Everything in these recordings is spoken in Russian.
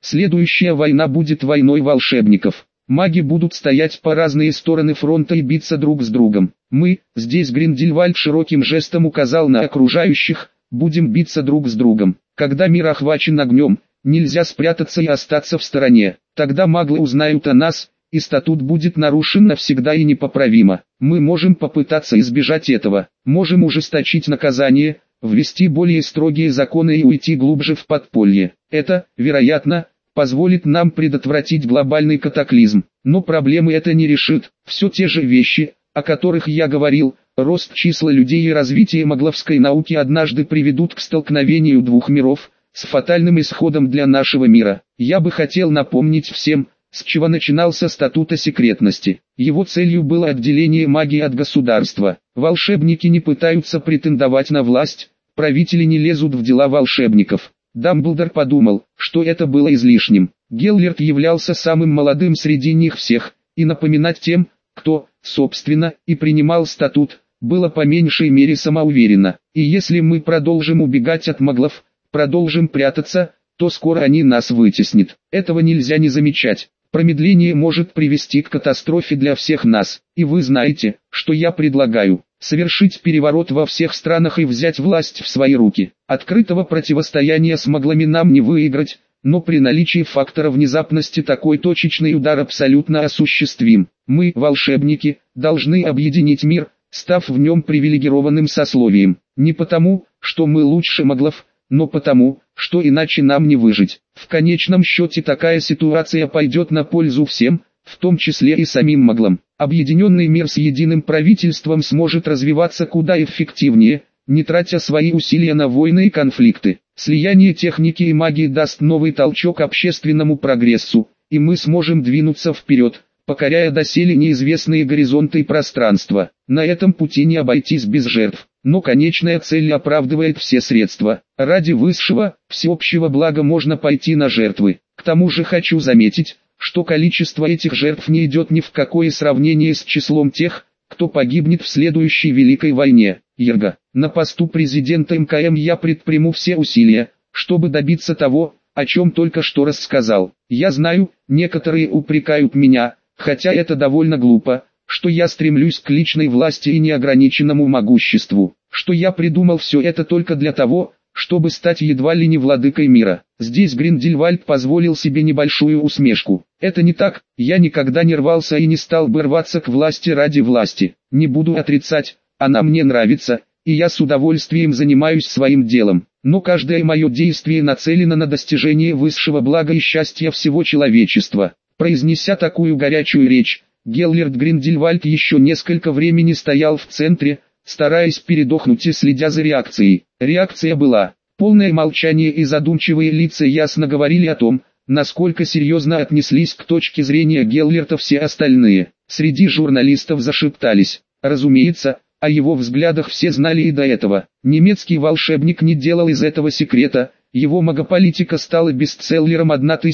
Следующая война будет войной волшебников. Маги будут стоять по разные стороны фронта и биться друг с другом. Мы, здесь Гриндельвальд широким жестом указал на окружающих, будем биться друг с другом. Когда мир охвачен огнем, нельзя спрятаться и остаться в стороне. Тогда маглы узнают о нас, и статут будет нарушен навсегда и непоправимо. Мы можем попытаться избежать этого, можем ужесточить наказание, ввести более строгие законы и уйти глубже в подполье. Это, вероятно, позволит нам предотвратить глобальный катаклизм. Но проблемы это не решит. Все те же вещи, о которых я говорил, рост числа людей и развитие магловской науки однажды приведут к столкновению двух миров, с фатальным исходом для нашего мира. Я бы хотел напомнить всем, с чего начинался статут о секретности. Его целью было отделение магии от государства. Волшебники не пытаются претендовать на власть, правители не лезут в дела волшебников. Дамблдор подумал, что это было излишним. Геллерт являлся самым молодым среди них всех, и напоминать тем, кто, собственно, и принимал статут, было по меньшей мере самоуверенно. И если мы продолжим убегать от маглов, продолжим прятаться, то скоро они нас вытеснят. Этого нельзя не замечать. Промедление может привести к катастрофе для всех нас. И вы знаете, что я предлагаю. Совершить переворот во всех странах и взять власть в свои руки. Открытого противостояния с маглами нам не выиграть, но при наличии фактора внезапности такой точечный удар абсолютно осуществим. Мы, волшебники, должны объединить мир, став в нем привилегированным сословием. Не потому, что мы лучше маглов, но потому, что иначе нам не выжить. В конечном счете такая ситуация пойдет на пользу всем, в том числе и самим маглам. Объединенный мир с единым правительством сможет развиваться куда эффективнее, не тратя свои усилия на войны и конфликты. Слияние техники и магии даст новый толчок общественному прогрессу, и мы сможем двинуться вперед, покоряя доселе неизвестные горизонты и пространства. На этом пути не обойтись без жертв, но конечная цель оправдывает все средства. Ради высшего, всеобщего блага можно пойти на жертвы. К тому же хочу заметить, что количество этих жертв не идет ни в какое сравнение с числом тех, кто погибнет в следующей Великой войне. Ерга, на посту президента МКМ я предприму все усилия, чтобы добиться того, о чем только что рассказал. Я знаю, некоторые упрекают меня, хотя это довольно глупо, что я стремлюсь к личной власти и неограниченному могуществу, что я придумал все это только для того, чтобы стать едва ли не владыкой мира. Здесь Гриндельвальд позволил себе небольшую усмешку. Это не так, я никогда не рвался и не стал бы рваться к власти ради власти. Не буду отрицать, она мне нравится, и я с удовольствием занимаюсь своим делом. Но каждое мое действие нацелено на достижение высшего блага и счастья всего человечества. Произнеся такую горячую речь, Геллерт Гриндельвальд еще несколько времени стоял в центре, стараясь передохнуть и следя за реакцией. Реакция была. Полное молчание и задумчивые лица ясно говорили о том, насколько серьезно отнеслись к точке зрения Геллерта все остальные. Среди журналистов зашептались. Разумеется, о его взглядах все знали и до этого. Немецкий волшебник не делал из этого секрета, его магополитика стала бестселлером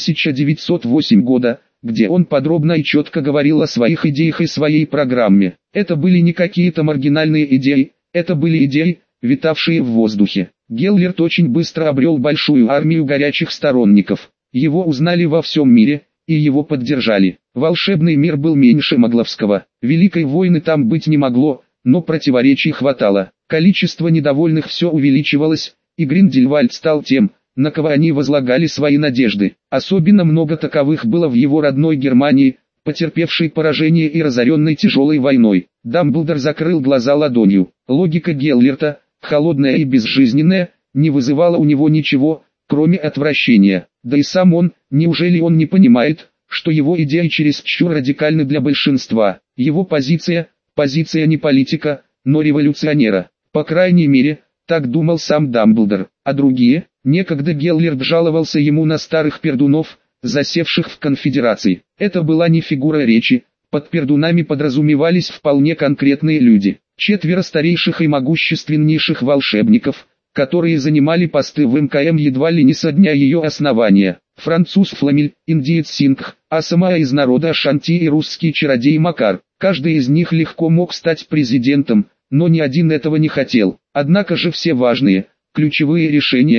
1908 года, где он подробно и четко говорил о своих идеях и своей программе. Это были не какие-то маргинальные идеи, это были идеи, витавшие в воздухе. Геллерт очень быстро обрел большую армию горячих сторонников. Его узнали во всем мире, и его поддержали. Волшебный мир был меньше магловского. Великой войны там быть не могло, но противоречий хватало. Количество недовольных все увеличивалось, и Гриндельвальд стал тем, на кого они возлагали свои надежды. Особенно много таковых было в его родной Германии, потерпевшей поражение и разоренной тяжелой войной. Дамблдор закрыл глаза ладонью. Логика Геллерта, холодная и безжизненная, не вызывала у него ничего, кроме отвращения. Да и сам он, неужели он не понимает, что его идеи чересчур радикальны для большинства? Его позиция не политика, но революционера. По крайней мере, так думал сам Дамблдор. А другие? Некогда Геллерт жаловался ему на старых пердунов, засевших в конфедерации. Это была не фигура речи, под пердунами подразумевались вполне конкретные люди. 4 старейших и могущественнейших волшебников, которые занимали посты в МКМ едва ли не со дня ее основания. Француз Фламель, индиец Сингх, а сама из народа Ашанти и русский чародей Макар. Каждый из них легко мог стать президентом, но ни один этого не хотел. Однако же все важные, ключевые решения,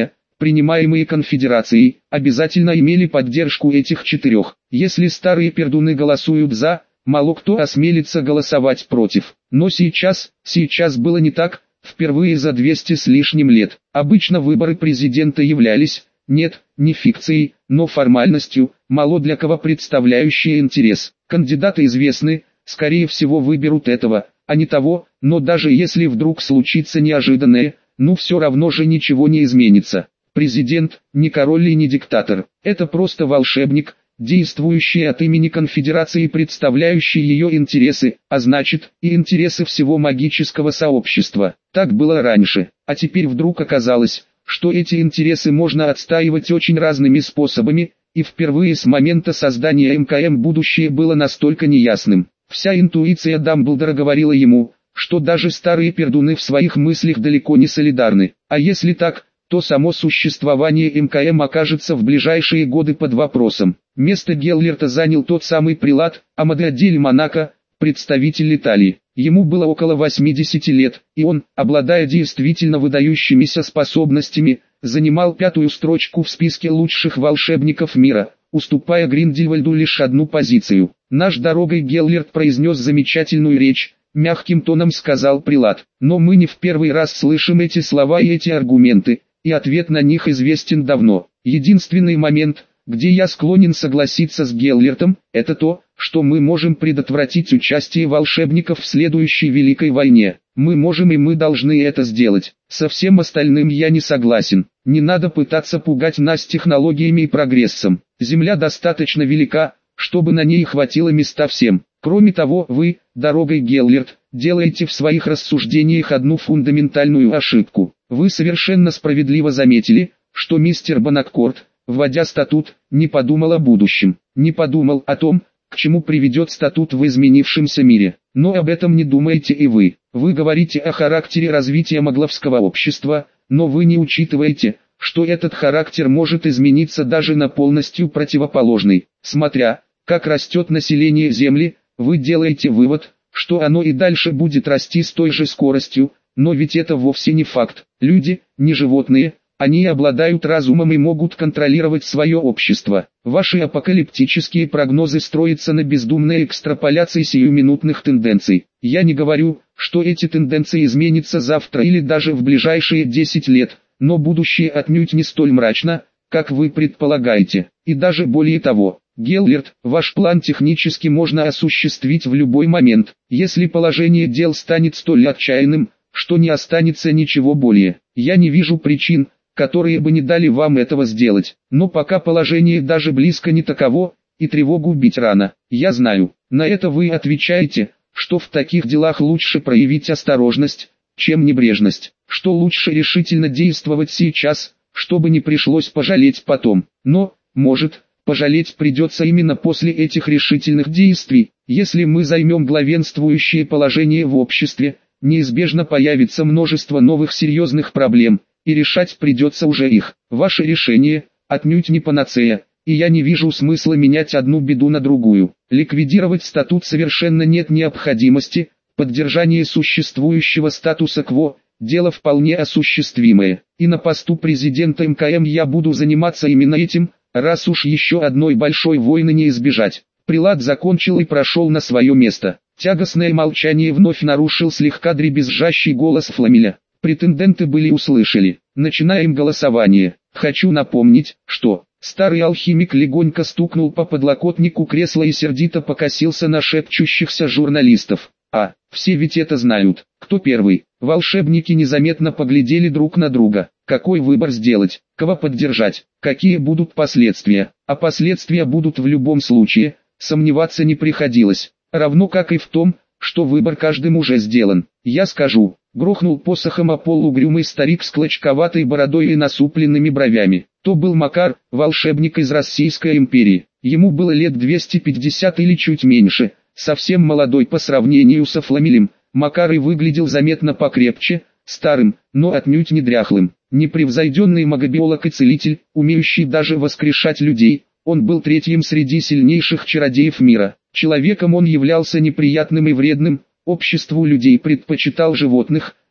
принимаемые конфедерацией, обязательно имели поддержку этих четырех. Если старые пердуны голосуют «за», мало кто осмелится голосовать против. Но сейчас было не так, впервые за 200 с лишним лет. Обычно выборы президента являлись, нет, не фикцией, но формальностью, мало для кого представляющей интерес. Кандидаты известны, скорее всего выберут этого, а не того, но даже если вдруг случится неожиданное, все равно же ничего не изменится. Президент, не король и не диктатор, это просто волшебник, действующий от имени конфедерации, представляющий ее интересы, а значит, и интересы всего магического сообщества. Так было раньше, а теперь вдруг оказалось, что эти интересы можно отстаивать очень разными способами, и впервые с момента создания МКМ будущее было настолько неясным. Вся интуиция Дамблдора говорила ему, что даже старые пердуны в своих мыслях далеко не солидарны, а если так, то само существование МКМ окажется в ближайшие годы под вопросом. Место Геллерта занял тот самый прилад, Амадеадель Монако, представитель Италии. Ему было около 80 лет, и он, обладая действительно выдающимися способностями, занимал 5-ю строчку в списке лучших волшебников мира, уступая Гриндельвальду лишь одну позицию. «Наш дорогой Геллерт произнес замечательную речь», — мягким тоном сказал прилад. «Но мы не в первый раз слышим эти слова и эти аргументы, и ответ на них известен давно. Единственный момент, где я склонен согласиться с Геллертом, это то, что мы можем предотвратить участие волшебников в следующей Великой войне. Мы можем и мы должны это сделать. Со всем остальным я не согласен. Не надо пытаться пугать нас технологиями и прогрессом. Земля достаточно велика, чтобы на ней хватило места всем. Кроме того, вы, дорогой Геллерт, делаете в своих рассуждениях одну фундаментальную ошибку. Вы совершенно справедливо заметили, что мистер Бонаккорд, вводя статут, не подумал о будущем, не подумал о том, к чему приведет статут в изменившемся мире. Но об этом не думаете и вы. Вы говорите о характере развития магловского общества, но вы не учитываете, что этот характер может измениться даже на полностью противоположный. Смотря, как растет население Земли, вы делаете вывод, что оно и дальше будет расти с той же скоростью, но ведь это вовсе не факт. Люди, не животные, они обладают разумом и могут контролировать свое общество. Ваши апокалиптические прогнозы строятся на бездумной экстраполяции сиюминутных тенденций. Я не говорю, что эти тенденции изменятся завтра или даже в ближайшие 10 лет, но будущее отнюдь не столь мрачно, как вы предполагаете. И даже более того, Геллерт, ваш план технически можно осуществить в любой момент, если положение дел станет столь отчаянным, что не останется ничего более. Я не вижу причин, которые бы не дали вам этого сделать. Но пока положение даже близко не таково, и тревогу бить рано. Я знаю, на это вы отвечаете, что в таких делах лучше проявить осторожность, чем небрежность, что лучше решительно действовать сейчас, чтобы не пришлось пожалеть потом. Но, может, пожалеть придется именно после этих решительных действий. Если мы займем главенствующее положение в обществе, неизбежно появится множество новых серьезных проблем, и решать придется уже их. Ваше решение отнюдь не панацея, и я не вижу смысла менять одну беду на другую. Ликвидировать статут совершенно нет необходимости, поддержание существующего статуса-кво – дело вполне осуществимое. И на посту президента МКМ я буду заниматься именно этим, раз уж еще одной большой войны не избежать. Прилад закончил и прошел на свое место. Тягостное молчание вновь нарушил слегка дребезжащий голос Фламеля. Претенденты были услышали. Начинаем голосование. Хочу напомнить, что... Старый алхимик легонько стукнул по подлокотнику кресла и сердито покосился на шепчущихся журналистов. Все ведь это знают. Кто первый? Волшебники незаметно поглядели друг на друга. Какой выбор сделать? Кого поддержать? Какие будут последствия? А последствия будут в любом случае, сомневаться не приходилось. Равно как и в том, что выбор каждым уже сделан. Я скажу, грохнул посохом о пол угрюмый старик с клочковатой бородой и насупленными бровями. То был Макар, волшебник из Российской империи. Ему было лет 250 или чуть меньше, совсем молодой по сравнению со Фламелем. Макар и выглядел заметно покрепче, старым, но отнюдь не дряхлым. Непревзойденный магобиолог и целитель, умеющий даже воскрешать людей, он был третьим среди сильнейших чародеев мира. Человеком он являлся неприятным и вредным, обществу людей предпочитал животных,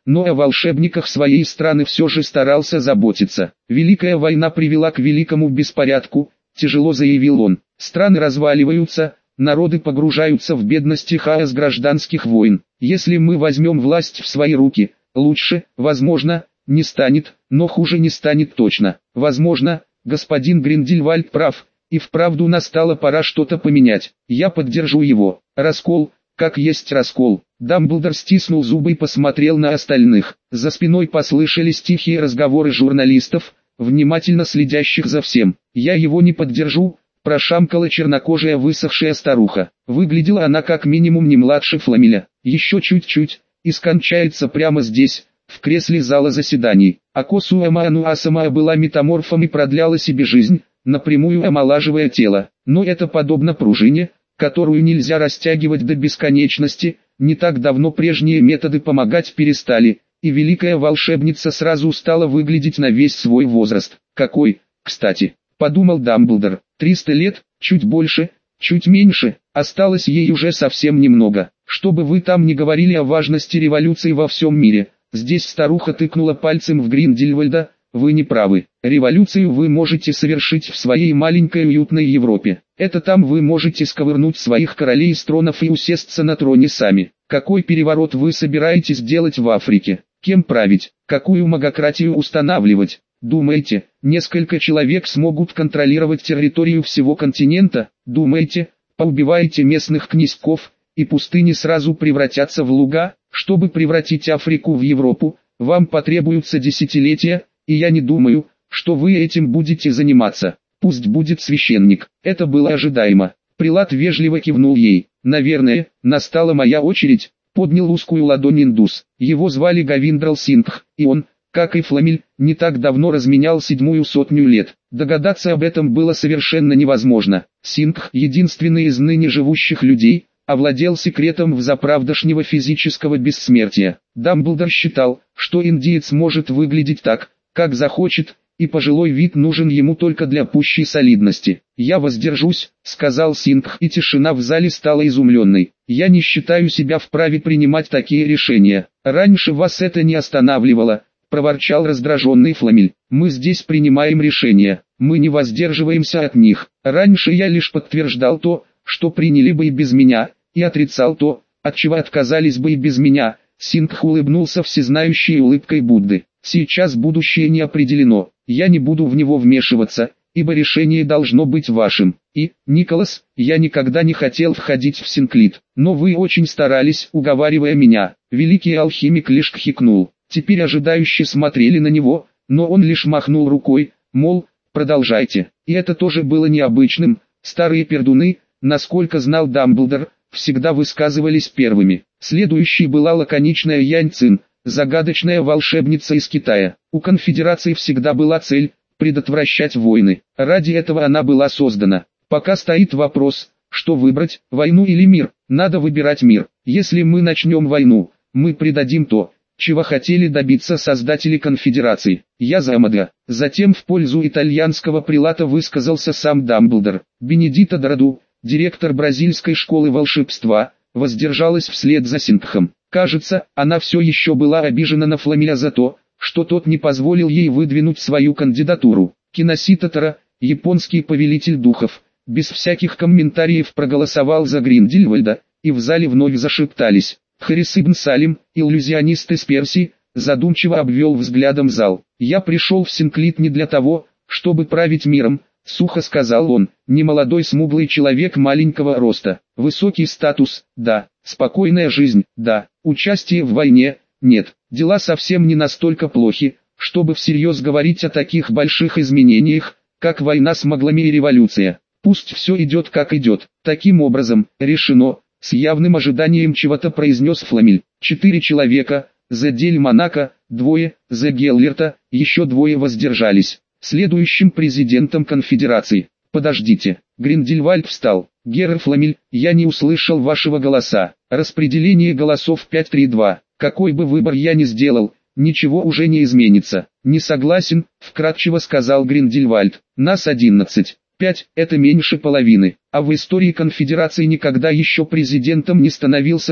но о волшебниках своей страны все же старался заботиться. Великая война привела к великому беспорядку, тяжело заявил он. Страны разваливаются, народы погружаются в бедность и хаос гражданских войн. Если мы возьмем власть в свои руки, лучше, возможно, не станет, но хуже не станет точно. Возможно, господин Гриндельвальд прав, и вправду настала пора что-то поменять. Я поддержу его. Раскол, как есть раскол. Дамблдор стиснул зубы и посмотрел на остальных. За спиной послышались тихие разговоры журналистов, внимательно следящих за всем. Я его не поддержу, прошамкала чернокожая высохшая старуха. Выглядела она как минимум не младше Фламеля. Еще чуть-чуть, и скончается прямо здесь, в кресле зала заседаний. Акосу Амаануасамая была метаморфом и продляла себе жизнь, напрямую омолаживая тело. Но это подобно пружине, которую нельзя растягивать до бесконечности. Не так давно прежние методы помогать перестали, и великая волшебница сразу стала выглядеть на весь свой возраст. Какой, кстати, подумал Дамблдор, 300 лет, чуть больше, чуть меньше, осталось ей уже совсем немного. Чтобы вы там не говорили о важности революции во всем мире, здесь старуха тыкнула пальцем в Гриндельвальда, вы не правы. Революцию вы можете совершить в своей маленькой уютной Европе. Это там вы можете сковырнуть своих королей с тронов и усесться на троне сами. Какой переворот вы собираетесь делать в Африке? Кем править? Какую магократию устанавливать? Думаете, несколько человек смогут контролировать территорию всего континента? Думаете, поубиваете местных князьков, и пустыни сразу превратятся в луга? Чтобы превратить Африку в Европу, вам потребуются десятилетия, и я не думаю, что вы этим будете заниматься. Пусть будет священник. Это было ожидаемо. Прилат вежливо кивнул ей. Наверное, настала моя очередь. Поднял узкую ладонь индус. Его звали Гавиндрал Сингх, и он, как и Фламель, не так давно разменял 700 лет. Догадаться об этом было совершенно невозможно. Сингх, единственный из ныне живущих людей, овладел секретом взаправдошнего физического бессмертия. Дамблдор считал, что индиец может выглядеть так, как захочет, и пожилой вид нужен ему только для пущей солидности. «Я воздержусь», — сказал Сингх, и тишина в зале стала изумленной. «Я не считаю себя вправе принимать такие решения. Раньше вас это не останавливало», — проворчал раздраженный Фламель. «Мы здесь принимаем решения, мы не воздерживаемся от них. Раньше я лишь подтверждал то, что приняли бы и без меня, и отрицал то, от чего отказались бы и без меня». Сингх улыбнулся всезнающей улыбкой Будды. «Сейчас будущее не определено, я не буду в него вмешиваться, ибо решение должно быть вашим. И, Николас, я никогда не хотел входить в Синклит, но вы очень старались, уговаривая меня». Великий алхимик лишь хихикнул. Теперь ожидающие смотрели на него, но он лишь махнул рукой, мол, продолжайте. И это тоже было необычным. Старые пердуны, насколько знал Дамблдор, всегда высказывались первыми. Следующей была лаконичная Янь Цин, загадочная волшебница из Китая. У конфедерации всегда была цель – предотвращать войны. Ради этого она была создана. Пока стоит вопрос, что выбрать, войну или мир. Надо выбирать мир. Если мы начнем войну, мы предадим то, чего хотели добиться создатели конфедерации. Я за Амадо. Затем в пользу итальянского прилата высказался сам Дамблдор. Бенедита Драду, директор бразильской школы волшебства, воздержалась вслед за Сингхом. Кажется, она все еще была обижена на Фламеля за то, что тот не позволил ей выдвинуть свою кандидатуру. Киноситатора, японский повелитель духов, без всяких комментариев проголосовал за Гриндельвальда, и в зале вновь зашептались. Харис ибн Салим, иллюзионист из Персии, задумчиво обвел взглядом зал. «Я пришел в Синклит не для того, чтобы править миром», — сухо сказал он, — «немолодой смуглый человек маленького роста, высокий статус, да, спокойная жизнь, да, участие в войне, нет, дела совсем не настолько плохи, чтобы всерьез говорить о таких больших изменениях, как война с маглами и революция. Пусть все идет как идет». Таким образом, решено, с явным ожиданием чего-то произнес Фламель. 4 человека, за Дель Монако, 2, за Геллерта, еще 2 воздержались. Следующим президентом конфедерации. Подождите. Гриндельвальд встал. Герр Фламель, я не услышал вашего голоса. Распределение голосов 5-3-2. Какой бы выбор я ни сделал, ничего уже не изменится. Не согласен, вкратчиво сказал Гриндельвальд. Нас 11. 5 – это меньше половины. А в истории конфедерации никогда еще президентом не становился тот,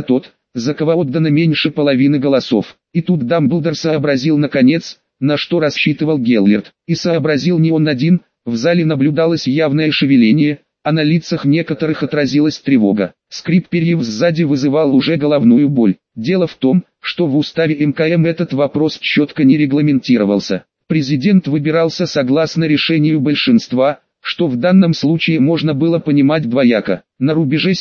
за кого отдано меньше половины голосов. И тут Дамблдор сообразил наконец, на что рассчитывал Геллерт. И сообразил не он один, в зале наблюдалось явное шевеление, а на лицах некоторых отразилась тревога. Скрип перьев сзади вызывал уже головную боль. Дело в том, что в уставе МКМ этот вопрос четко не регламентировался. Президент выбирался согласно решению большинства, что в данном случае можно было понимать двояко. На рубеже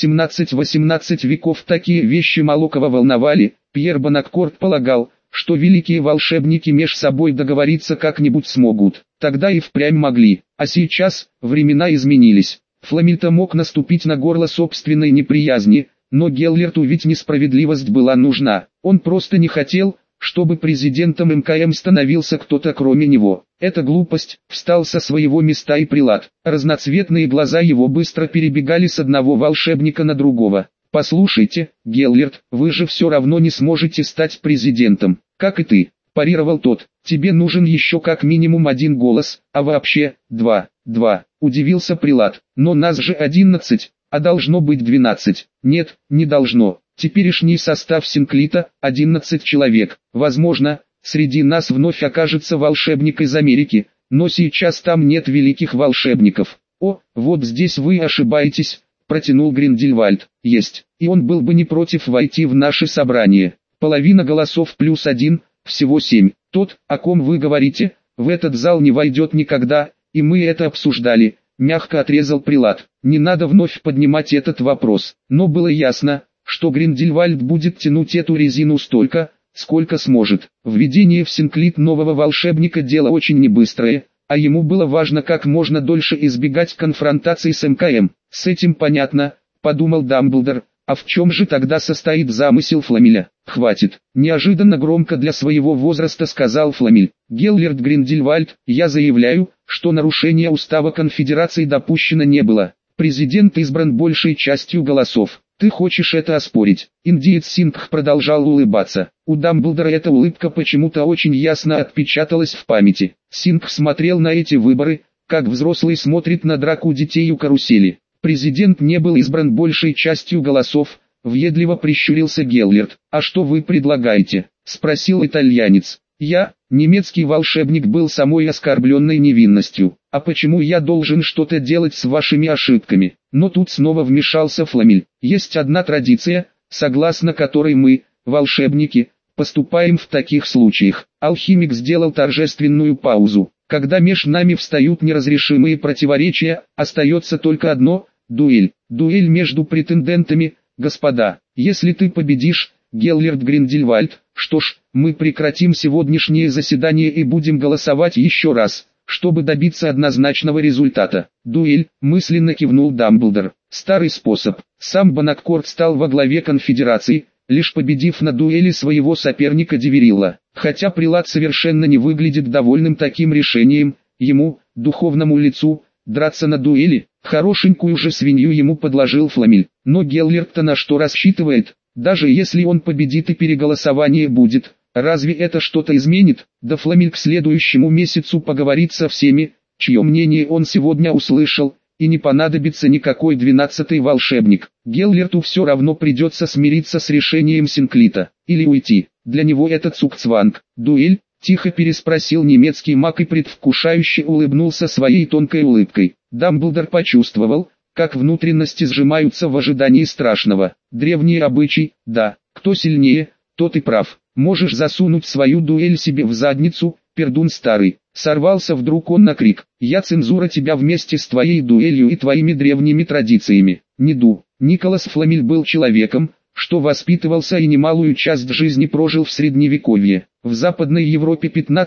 17-18 веков такие вещи мало кого волновали. Пьер Бонаккорт полагал, что великие волшебники меж собой договориться как-нибудь смогут. Тогда и впрямь могли, а сейчас времена изменились. Фламильто мог наступить на горло собственной неприязни, но Геллерту ведь несправедливость была нужна. Он просто не хотел, чтобы президентом МКМ становился кто-то кроме него. Это глупость. Встал со своего места и прилад. Разноцветные глаза его быстро перебегали с одного волшебника на другого. «Послушайте, Геллерт, вы же все равно не сможете стать президентом, как и ты», – парировал тот. «Тебе нужен еще как минимум 1 голос, а вообще, 2. Удивился прилад. «Но нас же 11, а должно быть 12. «Нет, не должно. Теперешний состав Синклита – 11 человек. Возможно, среди нас вновь окажется волшебник из Америки, но сейчас там нет великих волшебников». «О, вот здесь вы ошибаетесь», – протянул Гриндельвальд. «Есть, и он был бы не против войти в наше собрание. Половина голосов плюс 1, всего 7. Тот, о ком вы говорите, в этот зал не войдет никогда, и мы это обсуждали», – мягко отрезал прилад. Не надо вновь поднимать этот вопрос, но было ясно, что Гриндельвальд будет тянуть эту резину столько, сколько сможет. Введение в Синклит нового волшебника дело очень небыстрое, а ему было важно как можно дольше избегать конфронтаций с МКМ. «С этим понятно», – подумал Дамблдор, – «а в чем же тогда состоит замысел Фламеля?» «Хватит», – неожиданно громко для своего возраста сказал Фламель. «Геллерт Гриндельвальд, я заявляю, что нарушения устава конфедерации допущено не было. Президент избран большей частью голосов. Ты хочешь это оспорить?» Индиец Сингх продолжал улыбаться. У Дамблдора эта улыбка почему-то очень ясно отпечаталась в памяти. Сингх смотрел на эти выборы, как взрослый смотрит на драку детей у карусели. «Президент не был избран большей частью голосов», — въедливо прищурился Геллерт. «А что вы предлагаете?» — спросил итальянец. Немецкий волшебник был самой оскорбленной невинностью. «А почему я должен что-то делать с вашими ошибками?» Но тут снова вмешался Фламель. «Есть одна традиция, согласно которой мы, волшебники, поступаем в таких случаях». Алхимик сделал торжественную паузу. «Когда меж нами встают неразрешимые противоречия, остается только одно – дуэль. Дуэль между претендентами, господа. Если ты победишь, Геллерт Гриндельвальд, что ж, мы прекратим сегодняшнее заседание и будем голосовать еще раз, чтобы добиться однозначного результата». «Дуэль», мысленно кивнул Дамблдор. «Старый способ». Сам Бонаккорт стал во главе конфедерации, лишь победив на дуэли своего соперника Диверилла. Хотя прилад совершенно не выглядит довольным таким решением, ему, духовному лицу, драться на дуэли, хорошенькую же свинью ему подложил Фламель. Но Геллерт-то на что рассчитывает? Даже если он победит и переголосование будет, разве это что-то изменит? Да Фламель к следующему месяцу поговорит со всеми, чье мнение он сегодня услышал, и не понадобится никакой 12-й волшебник. Геллерту все равно придется смириться с решением Синклита, или уйти. Для него это цугцванг. «Дуэль?» – тихо переспросил немецкий маг и предвкушающе улыбнулся своей тонкой улыбкой. Дамблдор почувствовал, как внутренности сжимаются в ожидании страшного. Древний обычай, да, кто сильнее, тот и прав. Можешь засунуть свою дуэль себе в задницу, пердун старый. Сорвался вдруг он на крик. «Я цензура тебя вместе с твоей дуэлью и твоими древними традициями». Николас Фламель был человеком, что воспитывался и немалую часть жизни прожил в Средневековье. В Западной Европе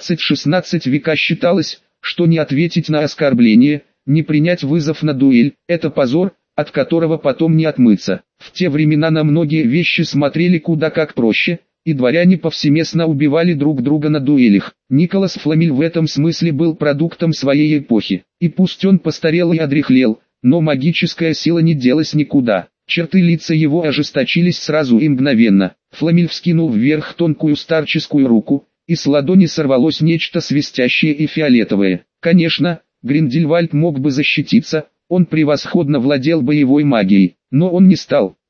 15-16 века считалось, что не ответить на оскорбление, не принять вызов на дуэль – это позор, от которого потом не отмыться. В те времена на многие вещи смотрели куда как проще, и дворяне повсеместно убивали друг друга на дуэлях. Николас Фламель в этом смысле был продуктом своей эпохи. И пусть он постарел и одряхлел, но магическая сила не делась никуда. Черты лица его ожесточились сразу и мгновенно. Фламель вскинул вверх тонкую старческую руку, и с ладони сорвалось нечто свистящее и фиолетовое. Конечно, Гриндельвальд мог бы защититься, он превосходно владел боевой магией, но он не стал.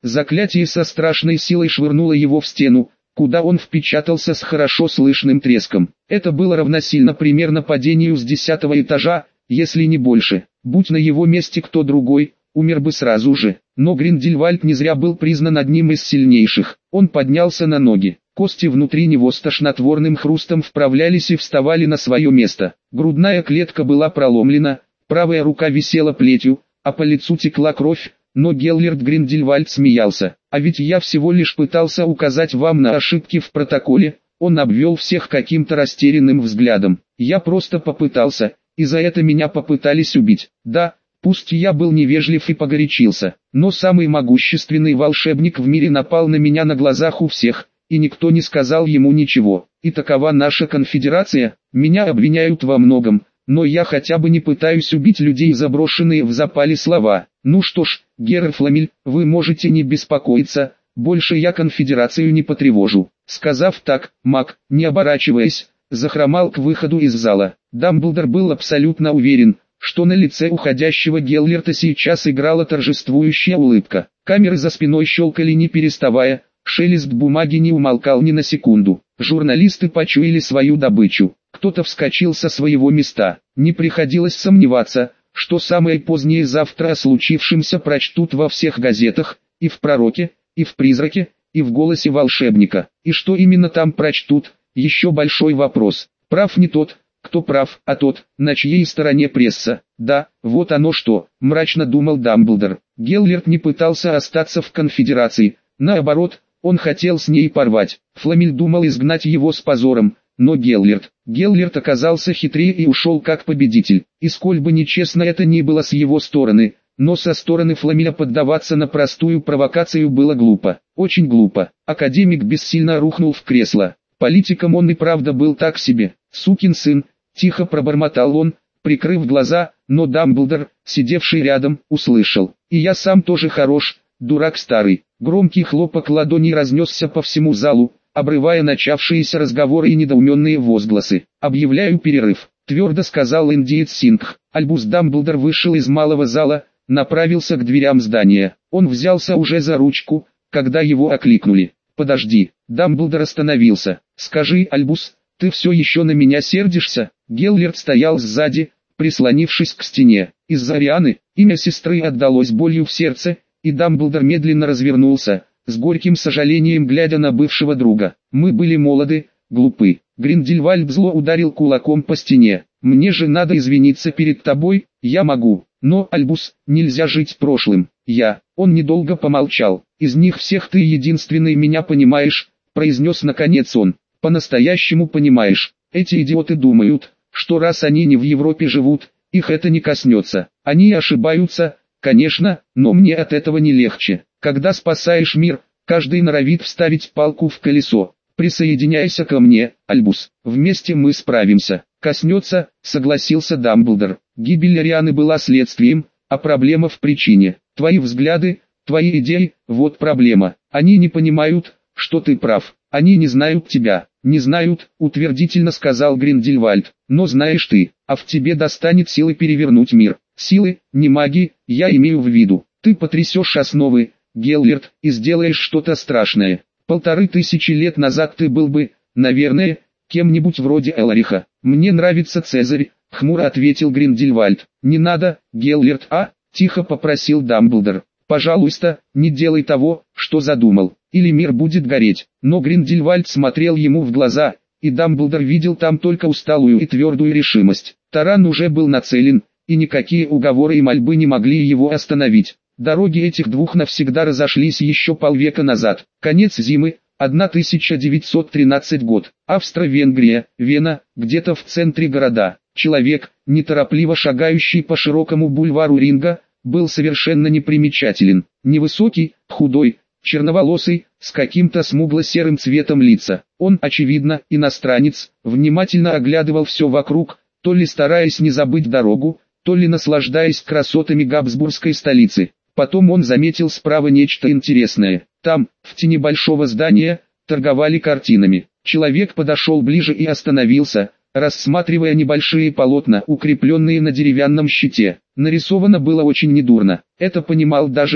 Заклятие со страшной силой швырнуло его в стену, куда он впечатался с хорошо слышным треском. Это было равносильно примерно падению с 10-го этажа, если не больше. Будь на его месте кто другой, умер бы сразу же. Но Гриндельвальд не зря был признан одним из сильнейших. Он поднялся на ноги. Кости внутри него с тошнотворным хрустом вправлялись и вставали на свое место. Грудная клетка была проломлена, правая рука висела плетью, а по лицу текла кровь, но Геллерд Гриндельвальд смеялся. «А ведь я всего лишь пытался указать вам на ошибки в протоколе», он обвел всех каким-то растерянным взглядом. «Я просто попытался, и за это меня попытались убить. Да, пусть я был невежлив и погорячился, но самый могущественный волшебник в мире напал на меня на глазах у всех, и никто не сказал ему ничего. И такова наша конфедерация, меня обвиняют во многом, но я хотя бы не пытаюсь убить людей, заброшенные в запале слова. Ну что ж, Герр Фламель, вы можете не беспокоиться, больше я конфедерацию не потревожу». Сказав так, маг, не оборачиваясь, захромал к выходу из зала. Дамблдор был абсолютно уверен, что на лице уходящего Геллерта сейчас играла торжествующая улыбка. Камеры за спиной щелкали не переставая, шелест бумаги не умолкал ни на секунду. Журналисты почуяли свою добычу. Кто-то вскочил со своего места. Не приходилось сомневаться, что самое позднее завтра о случившемся прочтут во всех газетах, и в «Пророке», и в «Призраке», и в «Голосе волшебника». И что именно там прочтут, еще большой вопрос. Прав не тот, кто прав, а тот, на чьей стороне пресса. Да, вот оно что, мрачно думал Дамблдор. Геллерт не пытался остаться в конфедерации, наоборот, он хотел с ней порвать. Фламель думал изгнать его с позором, но Геллерт оказался хитрее и ушел как победитель. И сколь бы нечестно это ни было с его стороны, но со стороны Фламеля поддаваться на простую провокацию было глупо. Очень глупо. Академик бессильно рухнул в кресло. Политиком он и правда был так себе. «Сукин сын», тихо пробормотал он, прикрыв глаза, но Дамблдор, сидевший рядом, услышал. «И я сам тоже хорош, дурак старый». Громкий хлопок ладоней разнесся по всему залу, обрывая начавшиеся разговоры и недоуменные возгласы. «Объявляю перерыв», — твердо сказал индиец Сингх. Альбус Дамблдор вышел из малого зала, направился к дверям здания. Он взялся уже за ручку, когда его окликнули. «Подожди». Дамблдор остановился. «Скажи, Альбус, ты все еще на меня сердишься?» Геллерт стоял сзади, прислонившись к стене. Из-за Арианы, имя сестры отдалось болью в сердце, и Дамблдор медленно развернулся, с горьким сожалением глядя на бывшего друга. «Мы были молоды, глупы». Гриндельвальд зло ударил кулаком по стене. «Мне же надо извиниться перед тобой, я могу. Но, Альбус, нельзя жить прошлым. Он недолго помолчал. «Из них всех ты единственный меня понимаешь», — произнес наконец он. «По-настоящему понимаешь. Эти идиоты думают, что раз они не в Европе живут, их это не коснется. Они ошибаются, конечно, но мне от этого не легче. Когда спасаешь мир, каждый норовит вставить палку в колесо. Присоединяйся ко мне, Альбус. Вместе мы справимся». «Коснется», — согласился Дамблдор. «Гибель Арианы была следствием, а проблема в причине. Твои взгляды, твои идеи, вот проблема. Они не понимают, что ты прав. Они не знают тебя». «Не знают», — утвердительно сказал Гриндельвальд. «Но знаешь ты, а в тебе достанет силы перевернуть мир. Силы, не маги, я имею в виду. Ты потрясешь основы, Геллерт, и сделаешь что-то страшное. 1500 лет назад ты был бы, наверное, кем-нибудь вроде Элариха». «Мне нравится Цезарь», — хмуро ответил Гриндельвальд. «Не надо, Геллерт, тихо попросил Дамблдор. «Пожалуйста, не делай того, что задумал, или мир будет гореть». Но Гриндельвальд смотрел ему в глаза, и Дамблдор видел там только усталую и твердую решимость. Таран уже был нацелен, и никакие уговоры и мольбы не могли его остановить. Дороги этих двух навсегда разошлись еще полвека назад. Конец зимы, 1913 год. Австро-Венгрия, Вена, где-то в центре города. Человек, неторопливо шагающий по широкому бульвару Ринга, был совершенно непримечателен. Невысокий, худой, черноволосый, с каким-то смугло-серым цветом лица. Он, очевидно, иностранец, внимательно оглядывал все вокруг, то ли стараясь не забыть дорогу, то ли наслаждаясь красотами габсбургской столицы. Потом он заметил справа нечто интересное. Там, в тени большого здания, торговали картинами. Человек подошел ближе и остановился, рассматривая небольшие полотна, укрепленные на деревянном щите. Нарисовано было очень недурно. Это понимал даже он,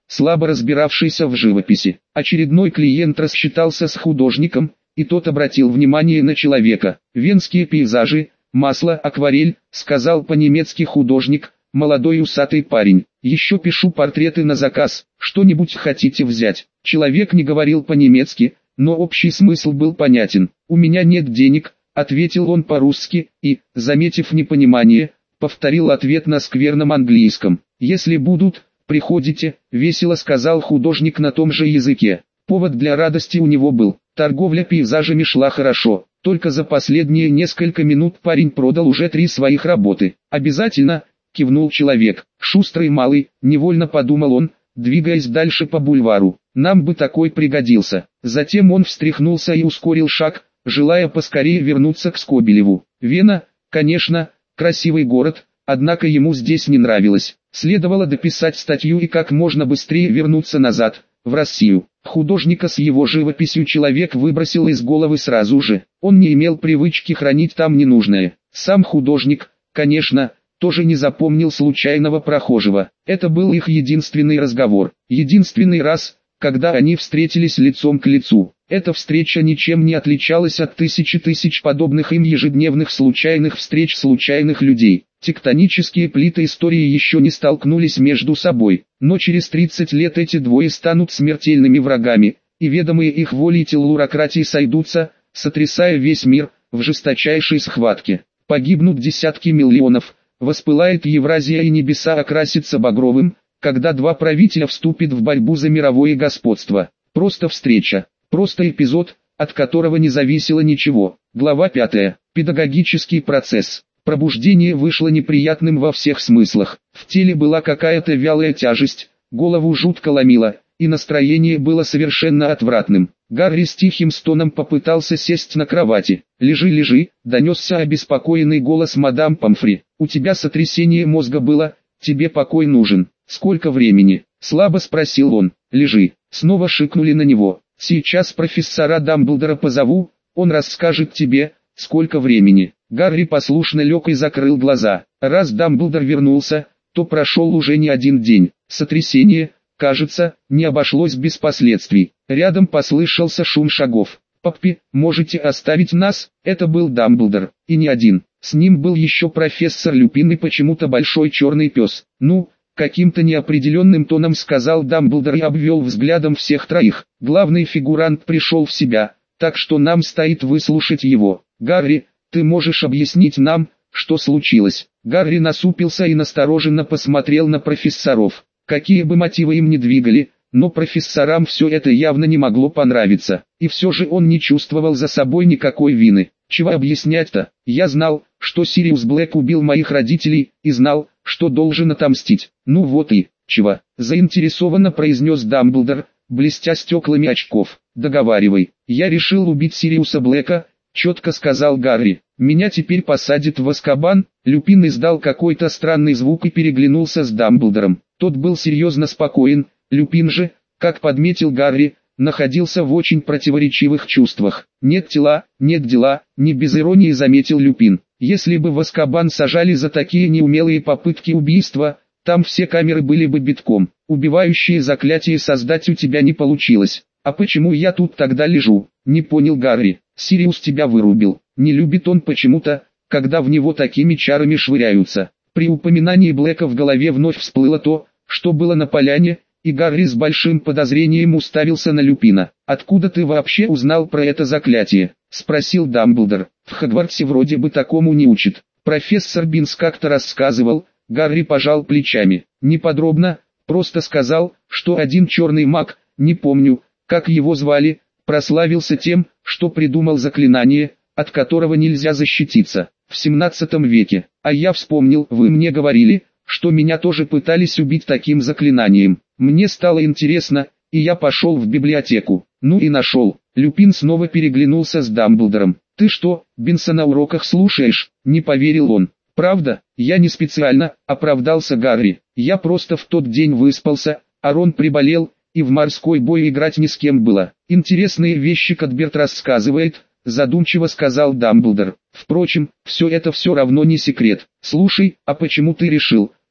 слабо разбиравшийся в живописи. Очередной клиент рассчитался с художником, и тот обратил внимание на человека. «Венские пейзажи, масло, акварель», — сказал по-немецки художник, молодой усатый парень. «Еще пишу портреты на заказ, что-нибудь хотите взять?» Человек не говорил по-немецки, но общий смысл был понятен. «У меня нет денег», — ответил он по-русски, и, заметив непонимание, повторил ответ на скверном английском. «Если будут, приходите», — весело сказал художник на том же языке. Повод для радости у него был. Торговля пейзажами шла хорошо, только за последние несколько минут парень продал уже 3 своих работы. «Обязательно», — кивнул человек. «Шустрый малый», — невольно подумал он, двигаясь дальше по бульвару. «Нам бы такой пригодился». Затем он встряхнулся и ускорил шаг, желая поскорее вернуться к Скобелеву. Вена, конечно, красивый город, однако ему здесь не нравилось. Следовало дописать статью и как можно быстрее вернуться назад, в Россию. Художника с его живописью человек выбросил из головы сразу же. Он не имел привычки хранить там ненужное. Сам художник, конечно, тоже не запомнил случайного прохожего. Это был их единственный разговор. Единственный раз, когда они встретились лицом к лицу. Эта встреча ничем не отличалась от тысяч подобных им ежедневных случайных встреч случайных людей. Тектонические плиты истории еще не столкнулись между собой, но через 30 лет эти двое станут смертельными врагами, и ведомые их волей теллурократии сойдутся, сотрясая весь мир, в жесточайшей схватке. Погибнут десятки миллионов, воспылает Евразия и небеса окрасятся багровым, когда два правителя вступят в борьбу за мировое господство. Просто встреча, просто эпизод, от которого не зависело ничего. Глава 5. Педагогический процесс. Пробуждение вышло неприятным во всех смыслах. В теле была какая-то вялая тяжесть, голову жутко ломило, и настроение было совершенно отвратным. Гарри с тихим стоном попытался сесть на кровати. «Лежи, лежи», — донесся обеспокоенный голос мадам Помфри. «У тебя сотрясение мозга было, тебе покой нужен». «Сколько времени?» — слабо спросил он. «Лежи». Снова шикнули на него. «Сейчас профессора Дамблдора позову, он расскажет тебе, сколько времени». Гарри послушно лег и закрыл глаза. Раз Дамблдор вернулся, то прошел уже не один день. Сотрясение, кажется, не обошлось без последствий. Рядом послышался шум шагов. «Паппи, можете оставить нас?» Это был Дамблдор, и не один. С ним был еще профессор Люпин и почему-то большой черный пес. «Ну», каким-то неопределенным тоном сказал Дамблдор и обвел взглядом всех троих. «Главный фигурант пришел в себя, так что нам стоит выслушать его. Гарри, ты можешь объяснить нам, что случилось?» Гарри насупился и настороженно посмотрел на профессоров. Какие бы мотивы им ни двигали, но профессорам все это явно не могло понравиться. И все же он не чувствовал за собой никакой вины. Чего объяснять-то? Я знал, что Сириус Блэк убил моих родителей, и знал, что должен отомстить. Ну вот и, чего? Заинтересованно произнес Дамблдор, блестя стеклами очков. Договаривай. Я решил убить Сириуса Блэка, четко сказал Гарри. Меня теперь посадят в Азкабан. Люпин издал какой-то странный звук и переглянулся с Дамблдором. Тот был серьезно спокоен, Люпин же, как подметил Гарри, находился в очень противоречивых чувствах. «Нет тела, нет дела», не без иронии заметил Люпин. «Если бы в Азкабан сажали за такие неумелые попытки убийства, там все камеры были бы битком. Убивающие заклятие создать у тебя не получилось. А почему я тут тогда лежу?» Не понял Гарри. «Сириус тебя вырубил. Не любит он почему-то, когда в него такими чарами швыряются». При упоминании Блэка в голове вновь всплыло то, что было на поляне, и Гарри с большим подозрением уставился на Люпина. «Откуда ты вообще узнал про это заклятие?» — спросил Дамблдор. «В Хогвартсе вроде бы такому не учат. Профессор Бинс как-то рассказывал». Гарри пожал плечами. «Неподробно, просто сказал, что один черный маг, не помню, как его звали, прославился тем, что придумал заклинание, от которого нельзя защититься, в 17 веке. А я вспомнил, вы мне говорили, что меня тоже пытались убить таким заклинанием. Мне стало интересно, и я пошел в библиотеку. Ну и нашел». Люпин снова переглянулся с Дамблдором. «Ты что, Бинса на уроках слушаешь?» — не поверил он. «Правда, я не специально», — оправдался Гарри. «Я просто в тот день выспался, а Рон приболел, и в морской бой играть ни с кем было. Интересные вещи Катберт рассказывает», — задумчиво сказал Дамблдор. «Впрочем, все это все равно не секрет. Слушай, а почему ты решил,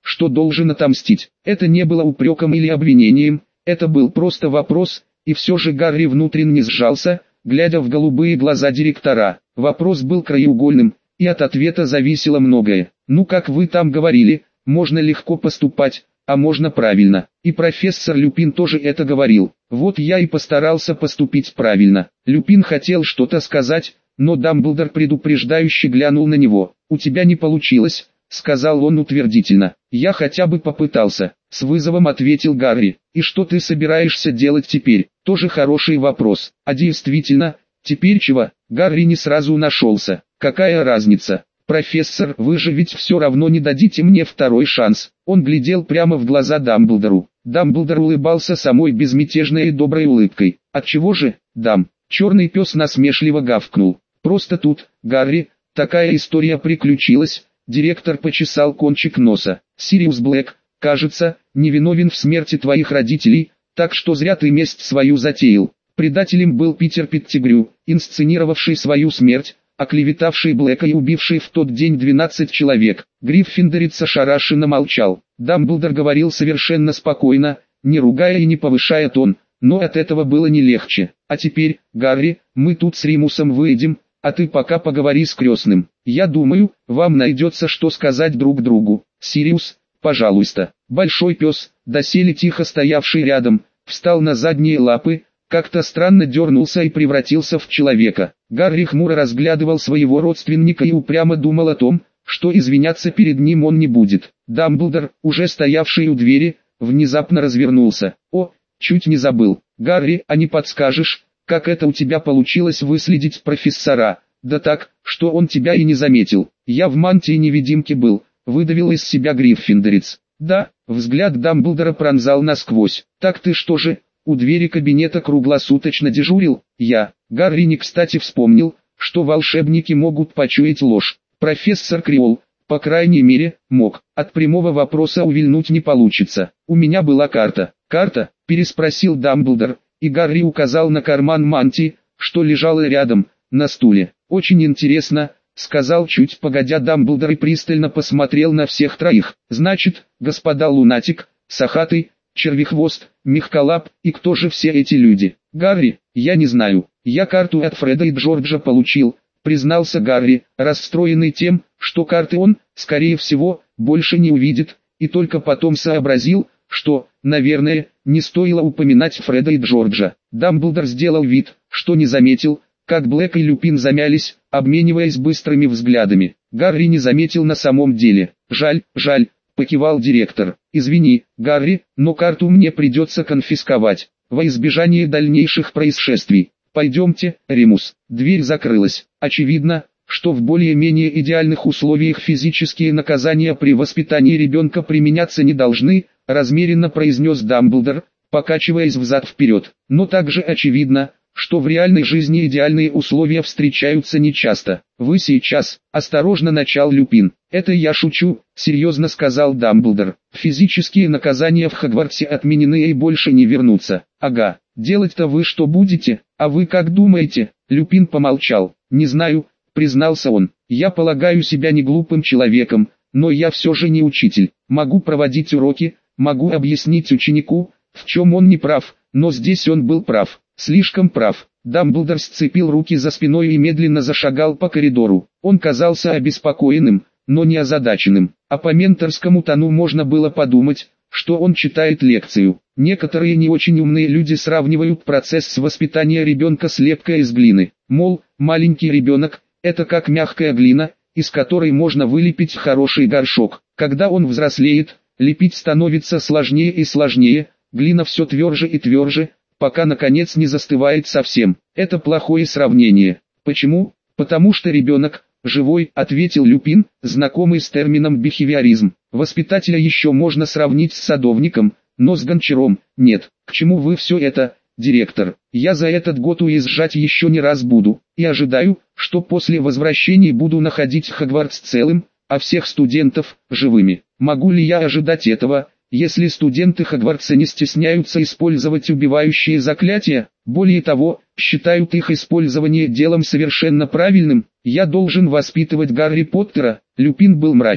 что должен отомстить. Это не было упреком или обвинением, это был просто вопрос, и все же Гарри внутренне сжался, глядя в голубые глаза директора. Вопрос был краеугольным, и от ответа зависело многое. Ну, как вы там говорили, можно легко поступать, а можно правильно. И профессор Люпин тоже это говорил. Вот я и постарался поступить правильно. Люпин хотел что-то сказать, но Дамблдор предупреждающе глянул на него. «У тебя не получилось», — сказал он утвердительно. «Я хотя бы попытался», — с вызовом ответил Гарри. «И что ты собираешься делать теперь?» «Тоже хороший вопрос. А действительно, теперь чего?» Гарри не сразу нашелся. «Какая разница? Профессор, вы же ведь все равно не дадите мне второй шанс». Он глядел прямо в глаза Дамблдору. Дамблдор улыбался самой безмятежной и доброй улыбкой. «Отчего же, дам?» Черный пес насмешливо гавкнул. «Просто тут, Гарри, такая история приключилась». Директор почесал кончик носа. «Сириус Блэк, кажется, невиновен в смерти твоих родителей, так что зря ты месть свою затеял. Предателем был Питер Петтигрю, инсценировавший свою смерть, оклеветавший Блэка и убивший в тот день 12 человек». Гриффиндорец ошарашенно молчал. Дамблдор говорил совершенно спокойно, не ругая и не повышая тон, но от этого было не легче. «А теперь, Гарри, мы тут с Римусом выйдем, а ты пока поговори с крестным. Я думаю, вам найдется что сказать друг другу. Сириус, пожалуйста». Большой пес, доселе тихо стоявший рядом, встал на задние лапы, как-то странно дернулся и превратился в человека. Гарри хмуро разглядывал своего родственника и упрямо думал о том, что извиняться перед ним он не будет. Дамблдор, уже стоявший у двери, внезапно развернулся. «О, чуть не забыл. Гарри, а не подскажешь, как это у тебя получилось выследить профессора?» «Да так, что он тебя и не заметил. Я в мантии-невидимке был», — выдавил из себя Гриффиндорец. «Да», — взгляд Дамблдора пронзал насквозь. «Так ты что же, у двери кабинета круглосуточно дежурил?» «Я». Гарри не кстати вспомнил, что волшебники могут почуять ложь. Профессор Криол, по крайней мере, мог. От прямого вопроса увильнуть не получится. «У меня была карта». «Карта?» — переспросил Дамблдор, и Гарри указал на карман мантии, что лежало рядом, на стуле. «Очень интересно», — сказал чуть погодя Дамблдор и пристально посмотрел на всех троих. «Значит, господа Лунатик, Сахатый, Червихвост, Мягколап, и кто же все эти люди?» «Гарри, я не знаю. Я карту от Фреда и Джорджа получил», — признался Гарри, расстроенный тем, что карты он, скорее всего, больше не увидит, и только потом сообразил, что, наверное, не стоило упоминать Фреда и Джорджа. Дамблдор сделал вид, что не заметил, как Блэк и Люпин замялись, обмениваясь быстрыми взглядами. Гарри не заметил на самом деле. «Жаль, жаль», — покивал директор. «Извини, Гарри, но карту мне придется конфисковать, во избежание дальнейших происшествий. Пойдемте, Римус». Дверь закрылась. Очевидно, что в более-менее идеальных условиях физические наказания при воспитании ребенка применяться не должны, размеренно произнес Дамблдор, покачиваясь взад-вперед. Но также очевидно, что в реальной жизни идеальные условия встречаются нечасто. «Вы сейчас», — осторожно начал Люпин. «Это я шучу», — серьезно сказал Дамблдор. «Физические наказания в Хогвартсе отменены и больше не вернутся». «Ага, делать-то вы что будете, а вы как думаете?» Люпин помолчал. «Не знаю», — признался он. «Я полагаю себя не глупым человеком, но я все же не учитель. Могу проводить уроки, могу объяснить ученику, в чем он не прав, но здесь он был прав. Слишком прав». Дамблдор сцепил руки за спиной и медленно зашагал по коридору. Он казался обеспокоенным, но не озадаченным. А по менторскому тону можно было подумать, что он читает лекцию. Некоторые не очень умные люди сравнивают процесс воспитания ребенка с лепкой из глины. Мол, маленький ребенок – это как мягкая глина, из которой можно вылепить хороший горшок. Когда он взрослеет, лепить становится сложнее и сложнее, глина все тверже и тверже, пока наконец не застывает совсем. Это плохое сравнение. Почему? Потому что ребенок – живой, ответил Люпин, знакомый с термином бихевиоризм. Воспитателя еще можно сравнить с садовником, но с гончаром – нет. К чему вы все это, директор? Я за этот год уезжать еще не раз буду, и ожидаю, что после возвращения буду находить Хогвартс целым, а всех студентов – живыми. Могу ли я ожидать этого, если студенты Хогвартса не стесняются использовать убивающие заклятия, более того, считают их использование делом совершенно правильным? Я должен воспитывать Гарри Поттера. Люпин был мрачен.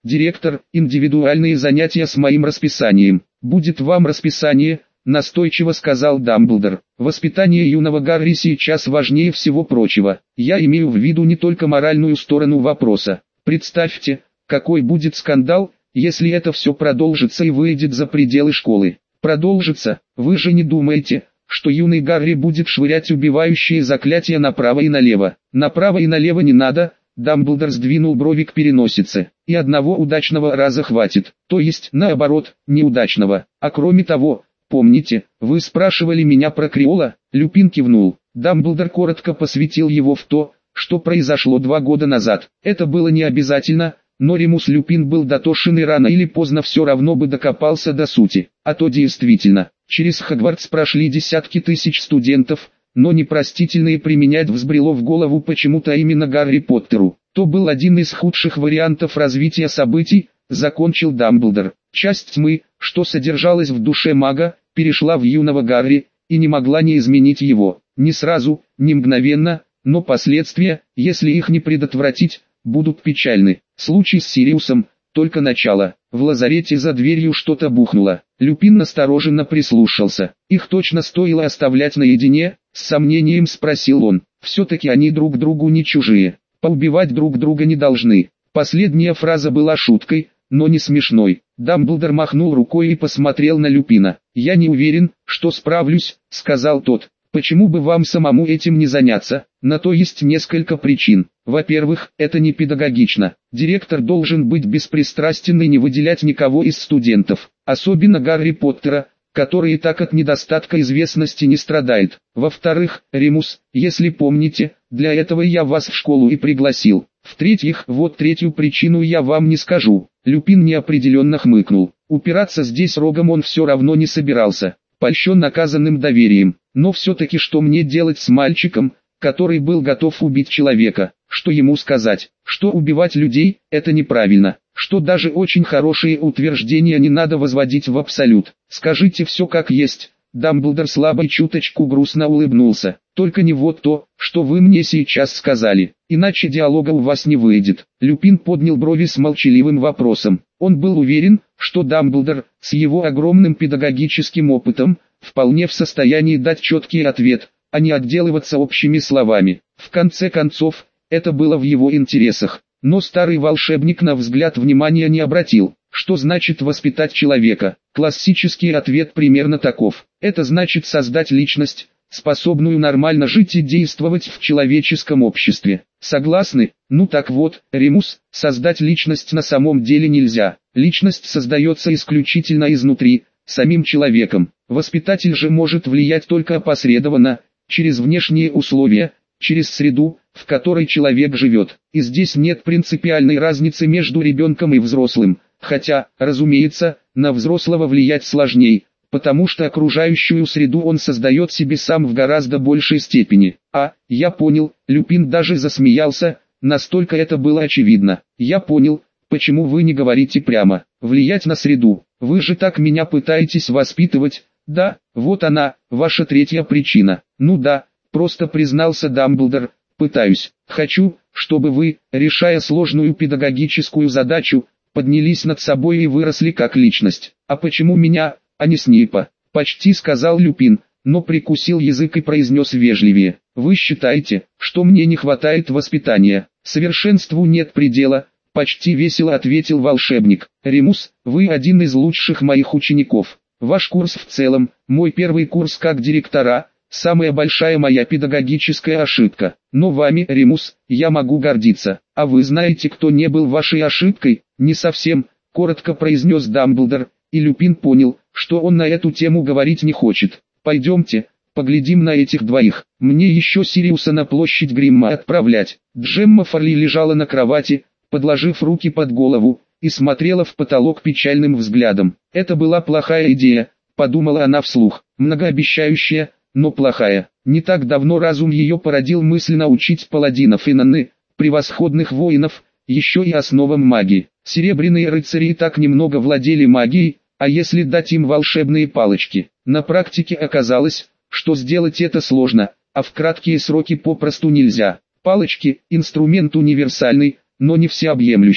Директор, индивидуальные занятия с моим расписанием. Будет вам расписание, настойчиво сказал Дамблдор. Воспитание юного Гарри сейчас важнее всего прочего. Я имею в виду не только моральную сторону вопроса. Представьте, какой будет скандал, если это все продолжится и выйдет за пределы школы. Продолжится, вы же не думаете, что юный Гарри будет швырять убивающие заклятия направо и налево? Направо и налево не надо, Дамблдор сдвинул брови к переносице. И одного удачного раза хватит, то есть наоборот, неудачного. А кроме того, помните, вы спрашивали меня про Криола? Люпин кивнул. Дамблдор коротко посвятил его в то, что произошло 2 года назад. Это было не обязательно, но Ремус Люпин был дотошен и рано или поздно все равно бы докопался до сути. А то действительно, через Хогвартс прошли десятки тысяч студентов, но непростительное применять взбрело в голову почему-то именно Гарри Поттеру. То был один из худших вариантов развития событий, закончил Дамблдор. Часть тьмы, что содержалась в душе мага, перешла в юного Гарри, и не могла не изменить его. Не сразу, не мгновенно, но последствия, если их не предотвратить, будут печальны. Случай с Сириусом – только начало. В лазарете за дверью что-то бухнуло. Люпин настороженно прислушался. Их точно стоило оставлять наедине? С сомнением спросил он. Все-таки они друг другу не чужие. Поубивать друг друга не должны. Последняя фраза была шуткой, но не смешной. Дамблдор махнул рукой и посмотрел на Люпина. «Я не уверен, что справлюсь», — сказал тот. «Почему бы вам самому этим не заняться? На то есть несколько причин. Во-первых, это не педагогично. Директор должен быть беспристрастен и не выделять никого из студентов, особенно Гарри Поттера, который и так от недостатка известности не страдает. Во-вторых, Ремус, если помните, для этого я вас в школу и пригласил. В-третьих, вот третью причину я вам не скажу». Люпин неопределенно хмыкнул. Упираться здесь рогом он все равно не собирался, польщен наказанным доверием. Но все-таки что мне делать с мальчиком, который был готов убить человека? Что ему сказать? Что убивать людей – это неправильно. Что даже очень хорошие утверждения не надо возводить в абсолют. Скажите все как есть. Дамблдор слабо и чуточку грустно улыбнулся. Только не вот то, что вы мне сейчас сказали. Иначе диалога у вас не выйдет. Люпин поднял брови с молчаливым вопросом. Он был уверен, что Дамблдор, с его огромным педагогическим опытом, вполне в состоянии дать четкий ответ, а не отделываться общими словами. В конце концов, это было в его интересах. Но старый волшебник на взгляд внимания не обратил. Что значит воспитать человека? Классический ответ примерно таков. Это значит создать личность, способную нормально жить и действовать в человеческом обществе. Согласны? Ну так вот, Ремус, создать личность на самом деле нельзя. Личность создается исключительно изнутри, самим человеком. Воспитатель же может влиять только опосредованно, через внешние условия, через среду, в которой человек живет. И здесь нет принципиальной разницы между ребенком и взрослым. Хотя, разумеется, на взрослого влиять сложнее, потому что окружающую среду он создает себе сам в гораздо большей степени. Я понял, Люпин даже засмеялся, настолько это было очевидно. Я понял, почему вы не говорите прямо. Влиять на среду. Вы же так меня пытаетесь воспитывать. Да, вот она, ваша третья причина. Ну да, просто признался Дамблдор, пытаюсь. Хочу, чтобы вы, решая сложную педагогическую задачу, поднялись над собой и выросли как личность. А почему меня, а не Снейпа? Почти сказал Люпин, но прикусил язык и произнес вежливее. Вы считаете, что мне не хватает воспитания? Совершенству нет предела, почти весело ответил волшебник. Ремус, вы один из лучших моих учеников. Ваш курс в целом, мой первый курс как директора, самая большая моя педагогическая ошибка. Но вами, Ремус, я могу гордиться. А вы знаете, кто не был вашей ошибкой? Не совсем, коротко произнес Дамблдор, и Люпин понял, что он на эту тему говорить не хочет. Пойдемте, поглядим на этих двоих. Мне еще Сириуса на площадь Гримма отправлять. Джемма Фарли лежала на кровати, подложив руки под голову, и смотрела в потолок печальным взглядом. Это была плохая идея, подумала она вслух. Многообещающая, но плохая. Не так давно разум ее породил мысль научить паладинов и нанны, превосходных воинов, еще и основам магии. Серебряные рыцари и так немного владели магией, а если дать им волшебные палочки? На практике оказалось, что сделать это сложно, а в краткие сроки попросту нельзя. Палочки – инструмент универсальный, но не всеобъемлющий.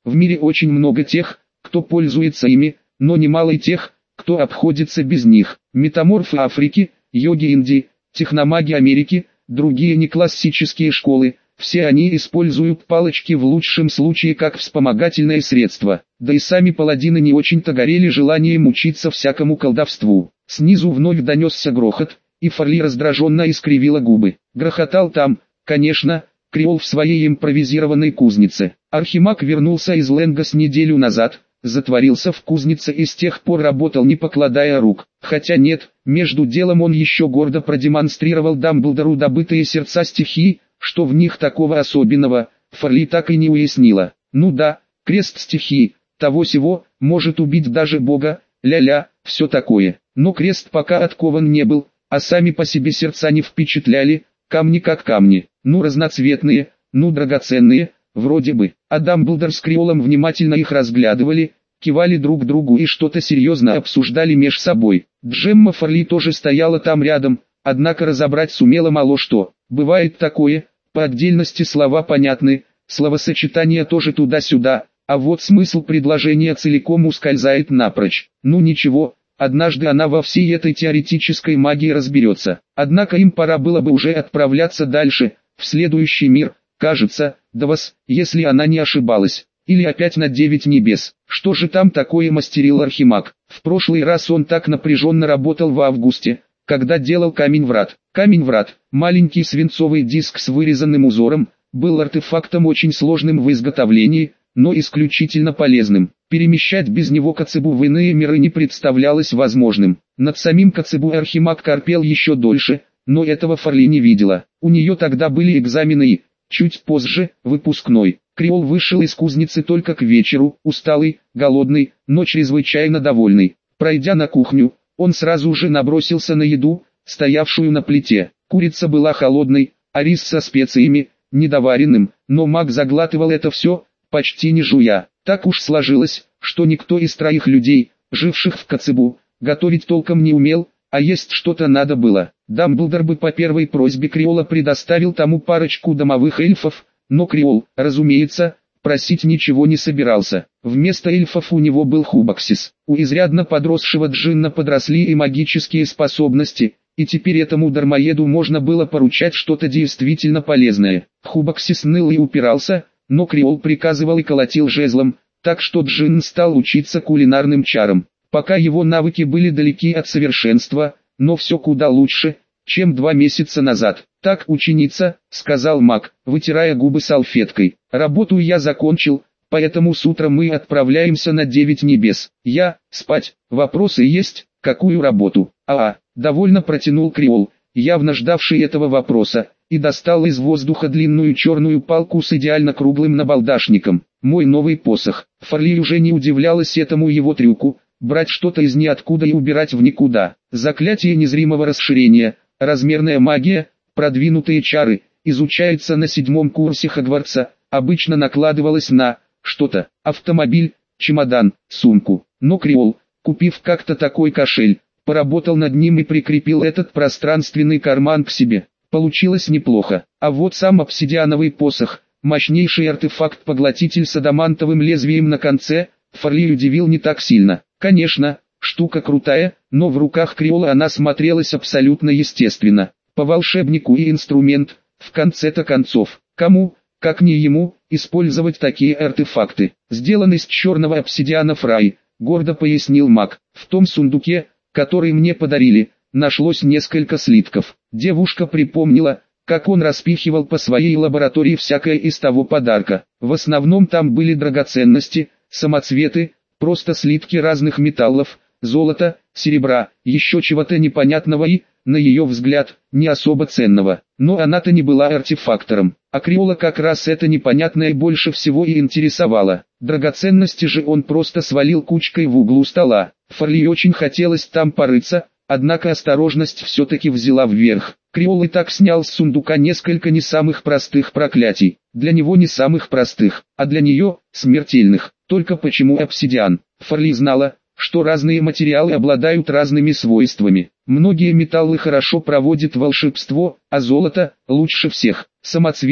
В мире очень много тех, кто пользуется ими, но немало и тех, кто обходится без них. Метаморфы Африки, йоги Индии, техномаги Америки, другие неклассические школы, все они используют палочки в лучшем случае как вспомогательное средство. Да и сами паладины не очень-то горели желанием учиться всякому колдовству. Снизу вновь донесся грохот, и Фарли раздраженно искривила губы. Грохотал там, конечно, Креол в своей импровизированной кузнице. Архимаг вернулся из Ленгос неделю назад, затворился в кузнице и с тех пор работал не покладая рук. Хотя нет, между делом он еще гордо продемонстрировал Дамблдору добытые сердца стихии, что в них такого особенного, Фарли так и не уяснила. Ну да, крест стихии, того-сего, может убить даже Бога, ля-ля, все такое. Но крест пока откован не был, а сами по себе сердца не впечатляли, камни как камни, ну разноцветные, ну драгоценные, вроде бы. А Дамблдор с Креолом внимательно их разглядывали, кивали друг другу и что-то серьезно обсуждали меж собой. Джемма Фарли тоже стояла там рядом, однако разобрать сумела мало что. Бывает такое, по отдельности слова понятны, словосочетания тоже туда-сюда, а вот смысл предложения целиком ускользает напрочь. Ну ничего, однажды она во всей этой теоретической магии разберется. Однако им пора было бы уже отправляться дальше, в следующий мир, кажется, Давос, если она не ошибалась. Или опять на 9 небес. Что же там такое мастерил Архимаг? В прошлый раз он так напряженно работал в августе, когда делал камень врат. Камень врат, маленький свинцовый диск с вырезанным узором, был артефактом очень сложным в изготовлении, но исключительно полезным. Перемещать без него Коцебу в иные миры не представлялось возможным. Над самим Коцебу Архимаг корпел еще дольше, но этого Фарли не видела. У нее тогда были экзамены и, чуть позже, выпускной. Креол вышел из кузницы только к вечеру, усталый, голодный, но чрезвычайно довольный. Пройдя на кухню, он сразу же набросился на еду, стоявшую на плите. Курица была холодной, а рис со специями, недоваренным, но маг заглатывал это все, почти не жуя. Так уж сложилось, что никто из троих людей, живших в Коцебу, готовить толком не умел, а есть что-то надо было. Дамблдор бы по первой просьбе Креола предоставил тому парочку домовых эльфов, но Креол, разумеется, просить ничего не собирался. Вместо эльфов у него был Хубаксис. У изрядно подросшего джинна подросли и магические способности, и теперь этому дармоеду можно было поручать что-то действительно полезное. Хубаксис ныл и упирался, но Креол приказывал и колотил жезлом, так что джинн стал учиться кулинарным чарам. Пока его навыки были далеки от совершенства, но все куда лучше, чем 2 месяца назад. «Так, ученица», — сказал маг, вытирая губы салфеткой, — «работу я закончил, поэтому с утра мы отправляемся на 9 небес. Спать. Вопросы есть? Какую работу?» Довольно протянул Креол, явно ждавший этого вопроса, и достал из воздуха длинную черную палку с идеально круглым набалдашником. «Мой новый посох». Фарли уже не удивлялась этому его трюку, брать что-то из ниоткуда и убирать в никуда. Заклятие незримого расширения, размерная магия, продвинутые чары, изучается на 7-м курсе Хогвартса, обычно накладывалось на что-то, автомобиль, чемодан, сумку. Но Креол, купив как-то такой кошель, поработал над ним и прикрепил этот пространственный карман к себе. Получилось неплохо. А вот сам обсидиановый посох, мощнейший артефакт-поглотитель с адамантовым лезвием на конце, Фарли удивил не так сильно. Конечно, штука крутая, но в руках Креола она смотрелась абсолютно естественно. По волшебнику и инструмент, в конце-то концов, кому, как не ему, использовать такие артефакты. Сделан из черного обсидиана Фрай, гордо пояснил маг. В том сундуке, который мне подарили, нашлось несколько слитков. Девушка припомнила, как он распихивал по своей лаборатории всякое из того подарка. В основном там были драгоценности, самоцветы, просто слитки разных металлов, золота, серебра, еще чего-то непонятного и, на ее взгляд, не особо ценного. Но она-то не была артефактором, а Креола как раз это непонятное больше всего и интересовало. Драгоценности же он просто свалил кучкой в углу стола. Фарли очень хотелось там порыться, однако осторожность все-таки взяла вверх. Креол и так снял с сундука несколько не самых простых проклятий. Для него не самых простых, а для нее – смертельных. Только почему обсидиан? Фарли знала, что разные материалы обладают разными свойствами. Многие металлы хорошо проводят волшебство, а золото – лучше всех. Самоцветы,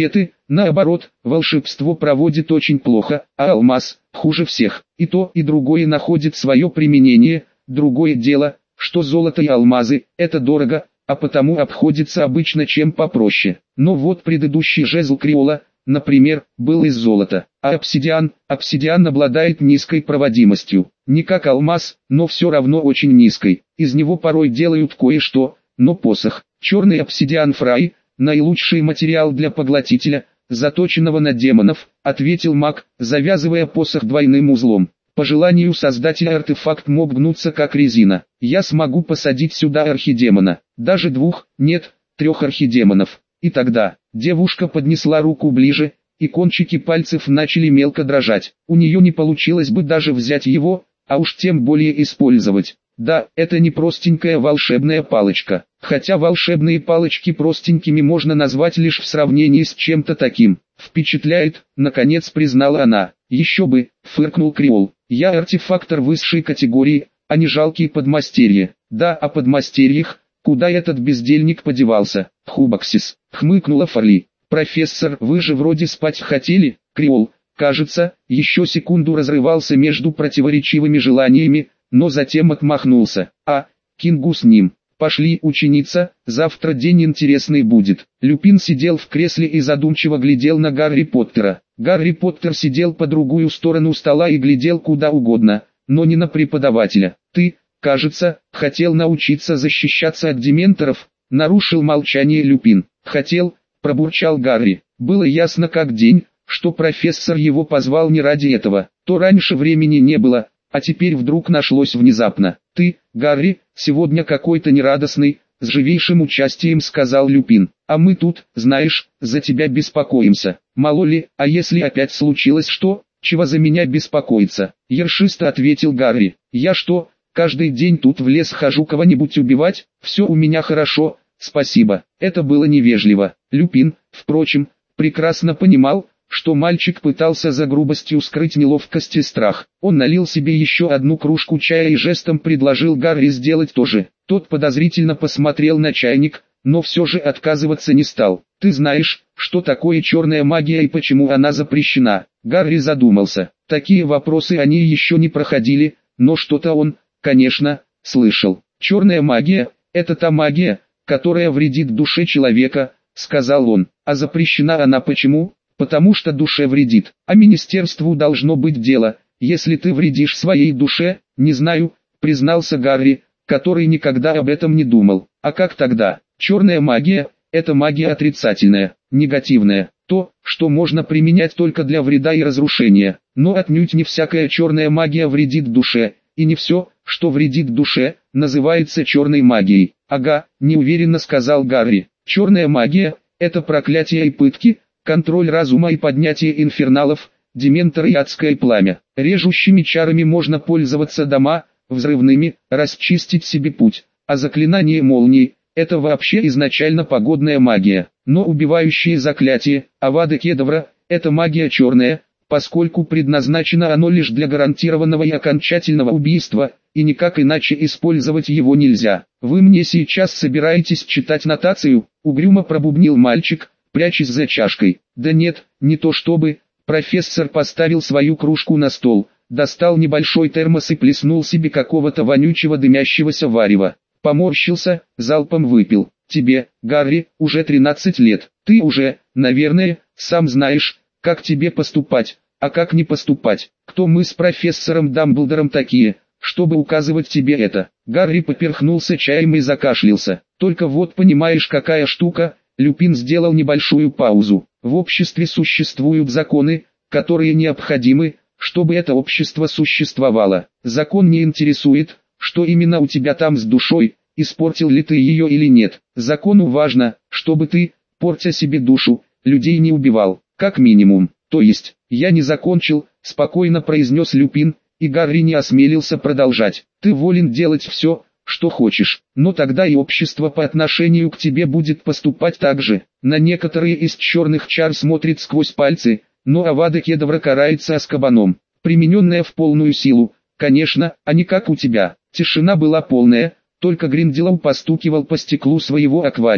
Наоборот, волшебство проводит очень плохо, а алмаз – хуже всех. И то, и другое находит свое применение. Другое дело, что золото и алмазы – это дорого, а потому обходится обычно чем попроще. Но вот предыдущий жезл Криола, например, был из золота, а обсидиан обладает низкой проводимостью. Не как алмаз, но все равно очень низкой. Из него порой делают кое-что, но посох. Черный обсидиан Фрай – наилучший материал для поглотителя, заточенного на демонов, ответил маг, завязывая посох двойным узлом. По желанию создателя артефакт мог гнуться как резина. Я смогу посадить сюда архидемона, даже 2, нет, 3 архидемонов. И тогда девушка поднесла руку ближе, и кончики пальцев начали мелко дрожать. У нее не получилось бы даже взять его, а уж тем более использовать. Да, это не простенькая волшебная палочка, хотя волшебные палочки простенькими можно назвать лишь в сравнении с чем-то таким. Впечатляет, наконец признала она. Еще бы, фыркнул Криол. Я артефактор высшей категории, а не жалкий подмастерье. Да, о подмастерьях, куда этот бездельник подевался? Хубаксис, хмыкнула Фарли. Профессор, вы же вроде спать хотели? Криол, кажется, еще секунду разрывался между противоречивыми желаниями, но затем отмахнулся. Кингу с ним. Пошли, ученица, завтра день интересный будет. Люпин сидел в кресле и задумчиво глядел на Гарри Поттера. Гарри Поттер сидел по другую сторону стола и глядел куда угодно, но не на преподавателя. Ты, кажется, хотел научиться защищаться от дементоров, нарушил молчание Люпин. Хотел, пробурчал Гарри. Было ясно как день, что профессор его позвал не ради этого. То раньше времени не было, а теперь вдруг нашлось внезапно. Ты, Гарри, сегодня какой-то нерадостный, с живейшим участием сказал Люпин. А мы тут, знаешь, за тебя беспокоимся. Мало ли, а если опять случилось что, чего за меня беспокоиться? Ершисто ответил Гарри. Я что, каждый день тут в лес хожу кого-нибудь убивать? Все у меня хорошо, спасибо. Это было невежливо. Люпин, впрочем, прекрасно понимал, что мальчик пытался за грубостью скрыть неловкость и страх. Он налил себе еще одну кружку чая и жестом предложил Гарри сделать то же. Тот подозрительно посмотрел на чайник, но все же отказываться не стал. «Ты знаешь, что такое черная магия и почему она запрещена?» Гарри задумался. Такие вопросы они еще не проходили, но что-то он, конечно, слышал. «Черная магия – это та магия, которая вредит душе человека», – сказал он. «А запрещена она почему?» «Потому что душе вредит, а министерству должно быть дело, если ты вредишь своей душе, не знаю», – признался Гарри, который никогда об этом не думал. «А как тогда? Черная магия – это магия отрицательная, негативная, то, что можно применять только для вреда и разрушения, но отнюдь не всякая черная магия вредит душе, и не все, что вредит душе, называется черной магией». «Ага», – неуверенно сказал Гарри, – «черная магия – это проклятие и пытки, контроль разума и поднятие инферналов, дементоры и адское пламя. Режущими чарами можно пользоваться дома, взрывными, расчистить себе путь, а заклинание молнии – это вообще изначально погодная магия. Но убивающие заклятие, Авада Кедавра – это магия черная, поскольку предназначено оно лишь для гарантированного и окончательного убийства, и никак иначе использовать его нельзя. «Вы мне сейчас собираетесь читать нотацию?» – угрюмо пробубнил мальчик, прячась за чашкой. «Да нет, не то чтобы». Профессор поставил свою кружку на стол, достал небольшой термос и плеснул себе какого-то вонючего дымящегося варева. Поморщился, залпом выпил. «Тебе, Гарри, уже 13 лет. Ты уже, наверное, сам знаешь, как тебе поступать, а как не поступать. Кто мы с профессором Дамблдором такие, чтобы указывать тебе это?» Гарри поперхнулся чаем и закашлялся. «Только вот понимаешь, какая штука». Люпин сделал небольшую паузу. «В обществе существуют законы, которые необходимы, чтобы это общество существовало. Закон не интересует, что именно у тебя там с душой, испортил ли ты ее или нет. Закону важно, чтобы ты, портя себе душу, людей не убивал, как минимум. То есть, я не закончил», спокойно произнес Люпин, и Гарри не осмелился продолжать. «Ты волен делать все, что хочешь, но тогда и общество по отношению к тебе будет поступать так же. На некоторые из черных чар смотрит сквозь пальцы, но Авада Кедавра карается Азкабаном, примененная в полную силу, конечно, а не как у тебя». Тишина была полная, только Гринделов постукивал по стеклу своего аквариума.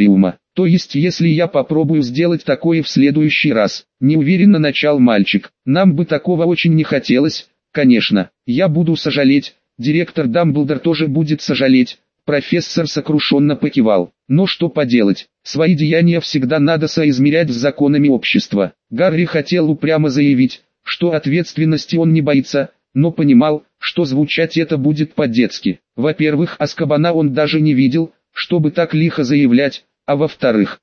То есть если я попробую сделать такое в следующий раз, неуверенно начал мальчик. Нам бы такого очень не хотелось, конечно. Я буду сожалеть, директор Дамблдор тоже будет сожалеть. Профессор сокрушенно покивал. Но что поделать, свои деяния всегда надо соизмерять с законами общества. Гарри хотел упрямо заявить, что ответственности он не боится, но понимал, что звучать это будет по-детски. Во-первых, Азкабана он даже не видел, чтобы так лихо заявлять, а во-вторых,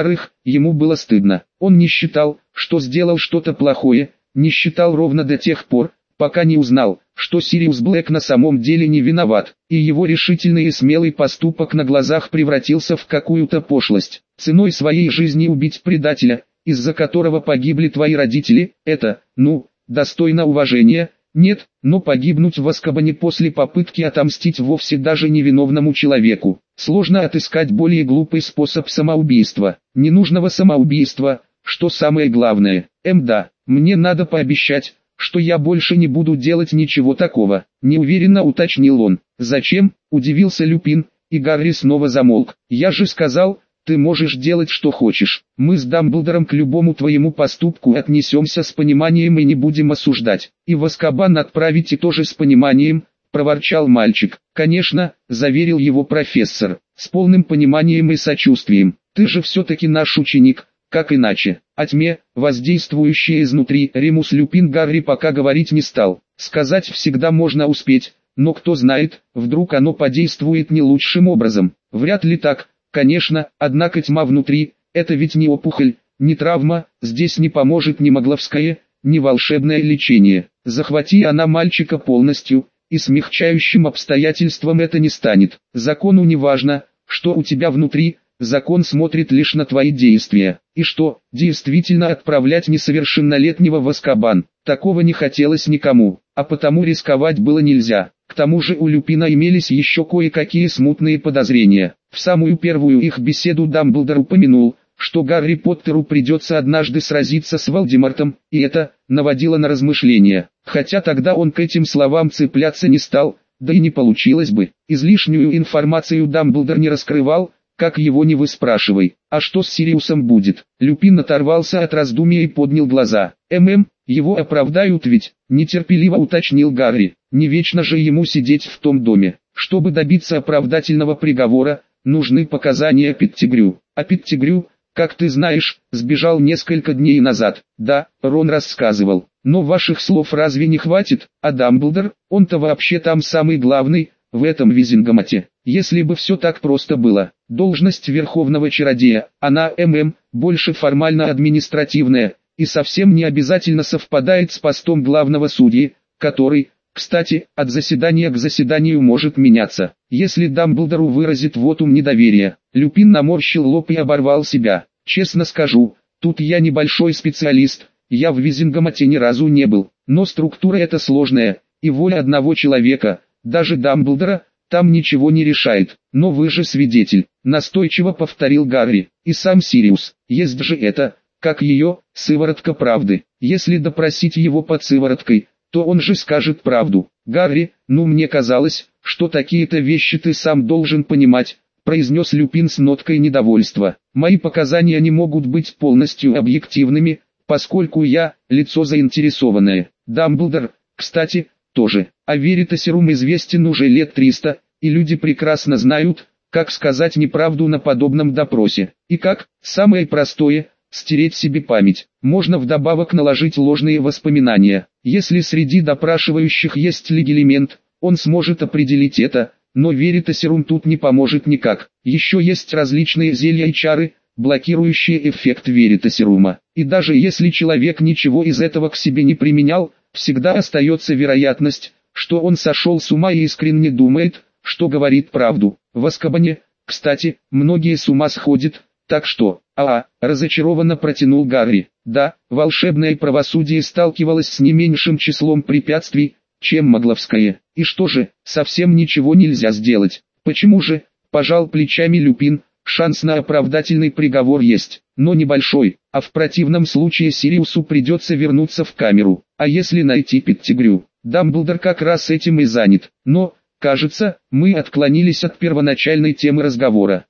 ему было стыдно. Он не считал, что сделал что-то плохое, не считал ровно до тех пор, пока не узнал, что Сириус Блэк на самом деле не виноват, и его решительный и смелый поступок на глазах превратился в какую-то пошлость. Ценой своей жизни убить предателя, из-за которого погибли твои родители, это, достойно уважения. Нет, но погибнуть в Азкабане после попытки отомстить вовсе даже невиновному человеку. Сложно отыскать более глупый способ самоубийства, ненужного самоубийства, что самое главное. Да, мне надо пообещать, что я больше не буду делать ничего такого, неуверенно уточнил он. Зачем, удивился Люпин, и Гарри снова замолк. Я же сказал, ты можешь делать что хочешь. Мы с Дамблдором к любому твоему поступку отнесемся с пониманием и не будем осуждать. И в Азкабан отправите тоже с пониманием, проворчал мальчик. Конечно, заверил его профессор, с полным пониманием и сочувствием. Ты же все-таки наш ученик, как иначе. О тьме, воздействующей изнутри, Ремус Люпин Гарри пока говорить не стал. Сказать всегда можно успеть, но кто знает, вдруг оно подействует не лучшим образом. Вряд ли так. Конечно, однако тьма внутри, это ведь не опухоль, не травма, здесь не поможет ни магловское, ни волшебное лечение. Захвати она мальчика полностью, и смягчающим обстоятельством это не станет. Закону не важно, что у тебя внутри, закон смотрит лишь на твои действия. И что, действительно отправлять несовершеннолетнего в Азкабан, такого не хотелось никому, а потому рисковать было нельзя. К тому же у Люпина имелись еще кое-какие смутные подозрения. В самую первую их беседу Дамблдор упомянул, что Гарри Поттеру придется однажды сразиться с Волдемортом, и это наводило на размышления. Хотя тогда он к этим словам цепляться не стал, да и не получилось бы. Излишнюю информацию Дамблдор не раскрывал, как его не выспрашивай. А что с Сириусом будет? Люпин оторвался от раздумья и поднял глаза. Его оправдают ведь, нетерпеливо уточнил Гарри. Не вечно же ему сидеть в том доме. Чтобы добиться оправдательного приговора, нужны показания Петтигрю. А Петтигрю, как ты знаешь, сбежал несколько дней назад. Да, Рон рассказывал. Но ваших слов разве не хватит? А Дамблдор, он-то вообще там самый главный, в этом Визингамате. Если бы все так просто было. Должность верховного чародея, она больше формально-административная, и совсем не обязательно совпадает с постом главного судьи, который, кстати, от заседания к заседанию может меняться. Если Дамблдору выразит вотум недоверия, Люпин наморщил лоб и оборвал себя. Честно скажу, тут я небольшой специалист, я в Визингамате ни разу не был, но структура эта сложная, и воля одного человека, даже Дамблдора, там ничего не решает. Но вы же свидетель, настойчиво повторил Гарри, и сам Сириус, есть же это, как ее, сыворотка правды. Если допросить его под сывороткой, то он же скажет правду. Гарри, мне казалось, что такие-то вещи ты сам должен понимать, произнес Люпин с ноткой недовольства. Мои показания не могут быть полностью объективными, поскольку я, лицо заинтересованное. Дамблдор, кстати, тоже. А Веритасерум известен уже лет 300, и люди прекрасно знают, как сказать неправду на подобном допросе. И как, самое простое, стереть себе память. Можно вдобавок наложить ложные воспоминания. Если среди допрашивающих есть легилимент, он сможет определить это, но Веритасерум тут не поможет никак. Еще есть различные зелья и чары, блокирующие эффект Веритасерума. И даже если человек ничего из этого к себе не применял, всегда остается вероятность, что он сошел с ума и искренне думает, что говорит правду. В Азкабане, кстати, многие с ума сходят, так что, разочарованно протянул Гарри. Да, волшебное правосудие сталкивалось с не меньшим числом препятствий, чем магловское. И что же, совсем ничего нельзя сделать. Почему же, пожал плечами Люпин, шанс на оправдательный приговор есть, но небольшой, а в противном случае Сириусу придется вернуться в камеру. А если найти Петтигрю? Дамблдор как раз этим и занят. Но, кажется, мы отклонились от первоначальной темы разговора.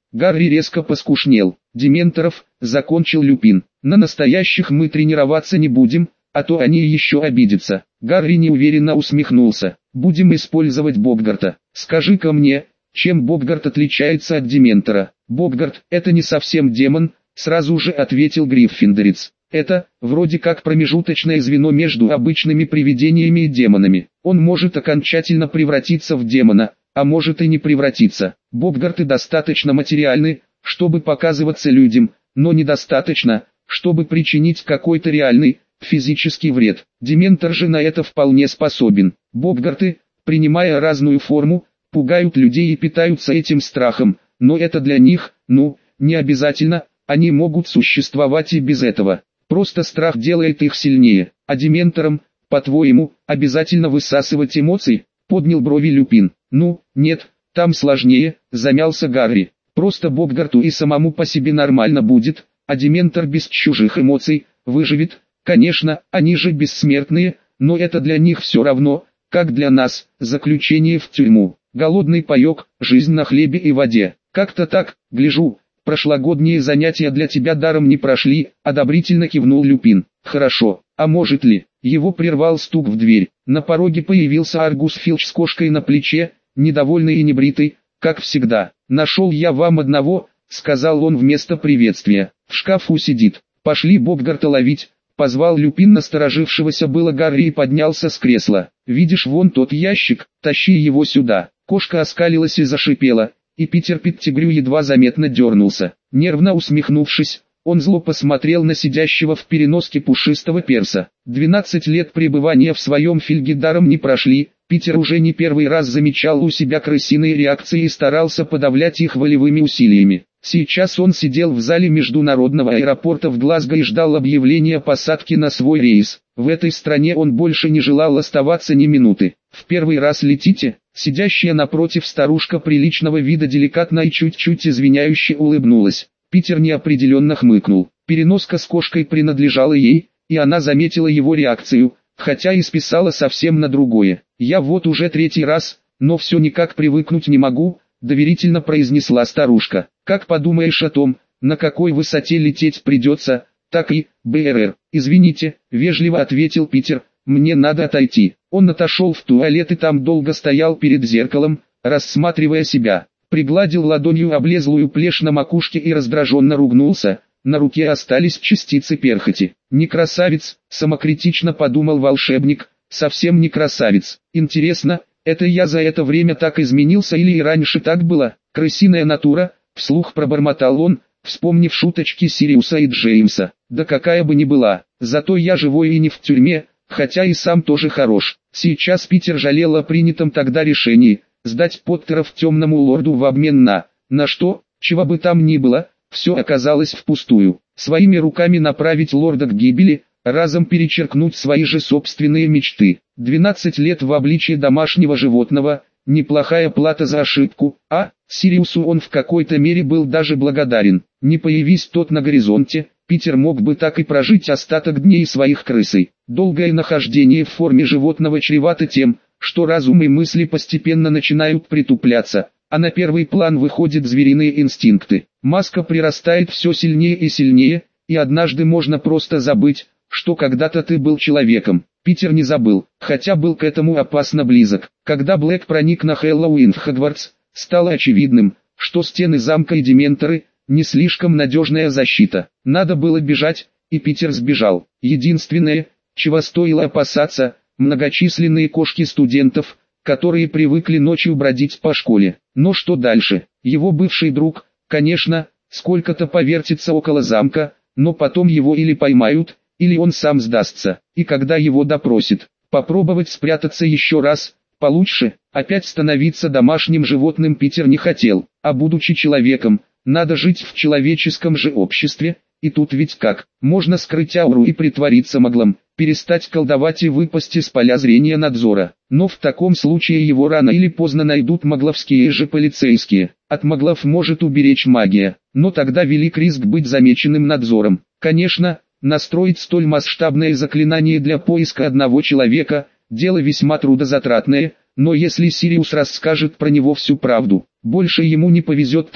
Гарри резко поскушнел. Дементоров, закончил Люпин. На настоящих мы тренироваться не будем, а то они еще обидятся. Гарри неуверенно усмехнулся. Будем использовать Боггарта. Скажи-ка мне, чем Боггарт отличается от Дементора? Боггарт — это не совсем демон, сразу же ответил Гриффиндорец. Это, вроде как промежуточное звено между обычными привидениями и демонами. Он может окончательно превратиться в демона, а может и не превратиться. Боггарты достаточно материальны, чтобы показываться людям, но недостаточно, чтобы причинить какой-то реальный, физический вред. Дементор же на это вполне способен. Боггарты, принимая разную форму, пугают людей и питаются этим страхом, но это для них, не обязательно, они могут существовать и без этого. Просто страх делает их сильнее. А дементорам, по-твоему, обязательно высасывать эмоции? Поднял брови Люпин. Нет, там сложнее, замялся Гарри. Просто Боггарту и самому по себе нормально будет, а дементор без чужих эмоций выживет. Конечно, они же бессмертные, но это для них все равно, как для нас, заключение в тюрьму. Голодный паёк, жизнь на хлебе и воде. Как-то так, гляжу. Прошлогодние занятия для тебя даром не прошли, одобрительно кивнул Люпин. Хорошо, а может ли? Его прервал стук в дверь. На пороге появился Аргус Филч с кошкой на плече, недовольный и небритый, как всегда. Нашел я вам одного, сказал он вместо приветствия. В шкафу сидит. Пошли Боггарта ловить, позвал Люпин насторожившегося было Гарри и поднялся с кресла. Видишь вон тот ящик, тащи его сюда. Кошка оскалилась и зашипела. И Питер Петтигрю едва заметно дернулся. Нервно усмехнувшись, он зло посмотрел на сидящего в переноске пушистого перса. 12 лет пребывания в своем Фильге даром не прошли, Питер уже не первый раз замечал у себя крысиные реакции и старался подавлять их волевыми усилиями. Сейчас он сидел в зале международного аэропорта в Глазго и ждал объявления посадки на свой рейс. В этой стране он больше не желал оставаться ни минуты. «В первый раз летите?» Сидящая напротив старушка приличного вида деликатно и чуть-чуть извиняюще улыбнулась. Питер неопределенно хмыкнул. Переноска с кошкой принадлежала ей, и она заметила его реакцию, хотя и списала совсем на другое. «Я вот уже 3-й раз, но все никак привыкнуть не могу», доверительно произнесла старушка. «Как подумаешь о том, на какой высоте лететь придется, так и, БРР». «Извините», вежливо ответил Питер, «мне надо отойти». Он отошел в туалет и там долго стоял перед зеркалом, рассматривая себя. Пригладил ладонью облезлую плешь на макушке и раздраженно ругнулся. На руке остались частицы перхоти. «Не красавец», самокритично подумал волшебник, «совсем не красавец. Интересно, это я за это время так изменился или и раньше так было?» «Крысиная натура», вслух пробормотал он, вспомнив шуточки Сириуса и Джеймса. «Да какая бы ни была, зато я живой и не в тюрьме, хотя и сам тоже хорош». Сейчас Питер жалел о принятом тогда решении, сдать Поттеров темному лорду в обмен на что, чего бы там ни было, все оказалось впустую. Своими руками направить лорда к гибели, разом перечеркнуть свои же собственные мечты. 12 лет в обличии домашнего животного, неплохая плата за ошибку, а Сириусу он в какой-то мере был даже благодарен. Не появись тот на горизонте, Питер мог бы так и прожить остаток дней своих крысой. Долгое нахождение в форме животного чревато тем, что разум и мысли постепенно начинают притупляться, а на первый план выходят звериные инстинкты. Маска прирастает все сильнее и сильнее, и однажды можно просто забыть, что когда-то ты был человеком. Питер не забыл, хотя был к этому опасно близок. Когда Блэк проник на Хэллоуин в Хогвартс, стало очевидным, что стены замка и дементоры – не слишком надежная защита. Надо было бежать, и Питер сбежал. Единственное, чего стоило опасаться – многочисленные кошки студентов, которые привыкли ночью бродить по школе. Но что дальше? Его бывший друг, конечно, сколько-то повертится около замка, но потом его или поймают, или он сам сдастся. И когда его допросят, попробовать спрятаться еще раз, получше, опять становиться домашним животным Питер не хотел, а будучи человеком, надо жить в человеческом же обществе, и тут ведь как, можно скрыть ауру и притвориться маглом, перестать колдовать и выпасть из поля зрения надзора. Но в таком случае его рано или поздно найдут магловские же полицейские. От маглов может уберечь магия, но тогда велик риск быть замеченным надзором. Конечно, настроить столь масштабное заклинание для поиска одного человека – дело весьма трудозатратное, но если Сириус расскажет про него всю правду, больше ему не повезет так,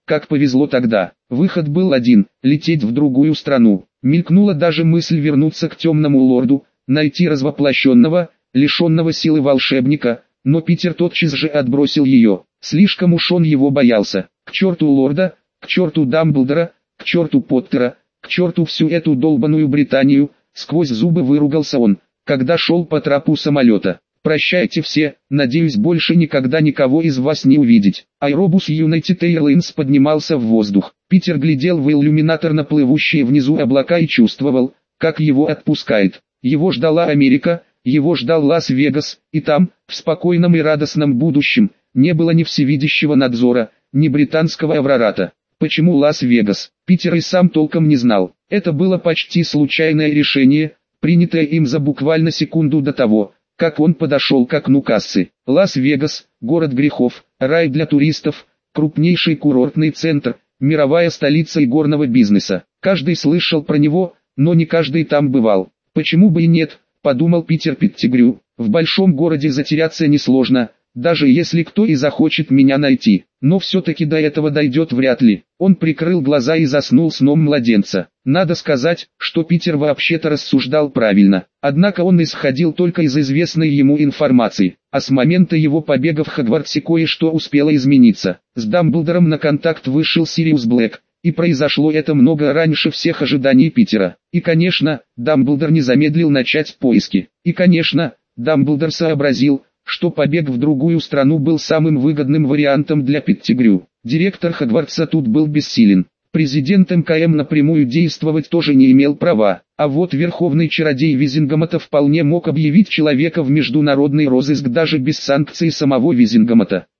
как повезло тогда. Выход был один – лететь в другую страну. Мелькнула даже мысль вернуться к темному лорду, найти развоплощенного, лишенного силы волшебника, но Питер тотчас же отбросил ее. Слишком уж он его боялся. К черту лорда, к черту Дамблдора, к черту Поттера, к черту всю эту долбаную Британию, сквозь зубы выругался он, когда шел по трапу самолета. Прощайте все, надеюсь больше никогда никого из вас не увидеть. Аэробус United Airlines поднимался в воздух. Питер глядел в иллюминатор на плывущие внизу облака и чувствовал, как его отпускает. Его ждала Америка, его ждал Лас-Вегас, и там, в спокойном и радостном будущем, не было ни всевидящего надзора, ни британского Аврората. Почему Лас-Вегас? Питер и сам толком не знал. Это было почти случайное решение, принятое им за буквально секунду до того, как он подошел к окну кассы. Лас-Вегас, город грехов, рай для туристов, крупнейший курортный центр, мировая столица игорного бизнеса. Каждый слышал про него, но не каждый там бывал. Почему бы и нет, подумал Питер Петтигрю. В большом городе затеряться несложно, даже если кто и захочет меня найти. Но все-таки до этого дойдет вряд ли. Он прикрыл глаза и заснул сном младенца. Надо сказать, что Питер вообще-то рассуждал правильно. Однако он исходил только из известной ему информации. А с момента его побега в Хогвартсе кое-что успело измениться. С Дамблдором на контакт вышел Сириус Блэк. И произошло это много раньше всех ожиданий Питера. И конечно, Дамблдор не замедлил начать поиски. И конечно, Дамблдор сообразил, что побег в другую страну был самым выгодным вариантом для Петтигрю. Директор Хогвартса тут был бессилен. Президент МКМ напрямую действовать тоже не имел права. А вот верховный чародей Визингомота вполне мог объявить человека в международный розыск даже без санкций самого Визингомота.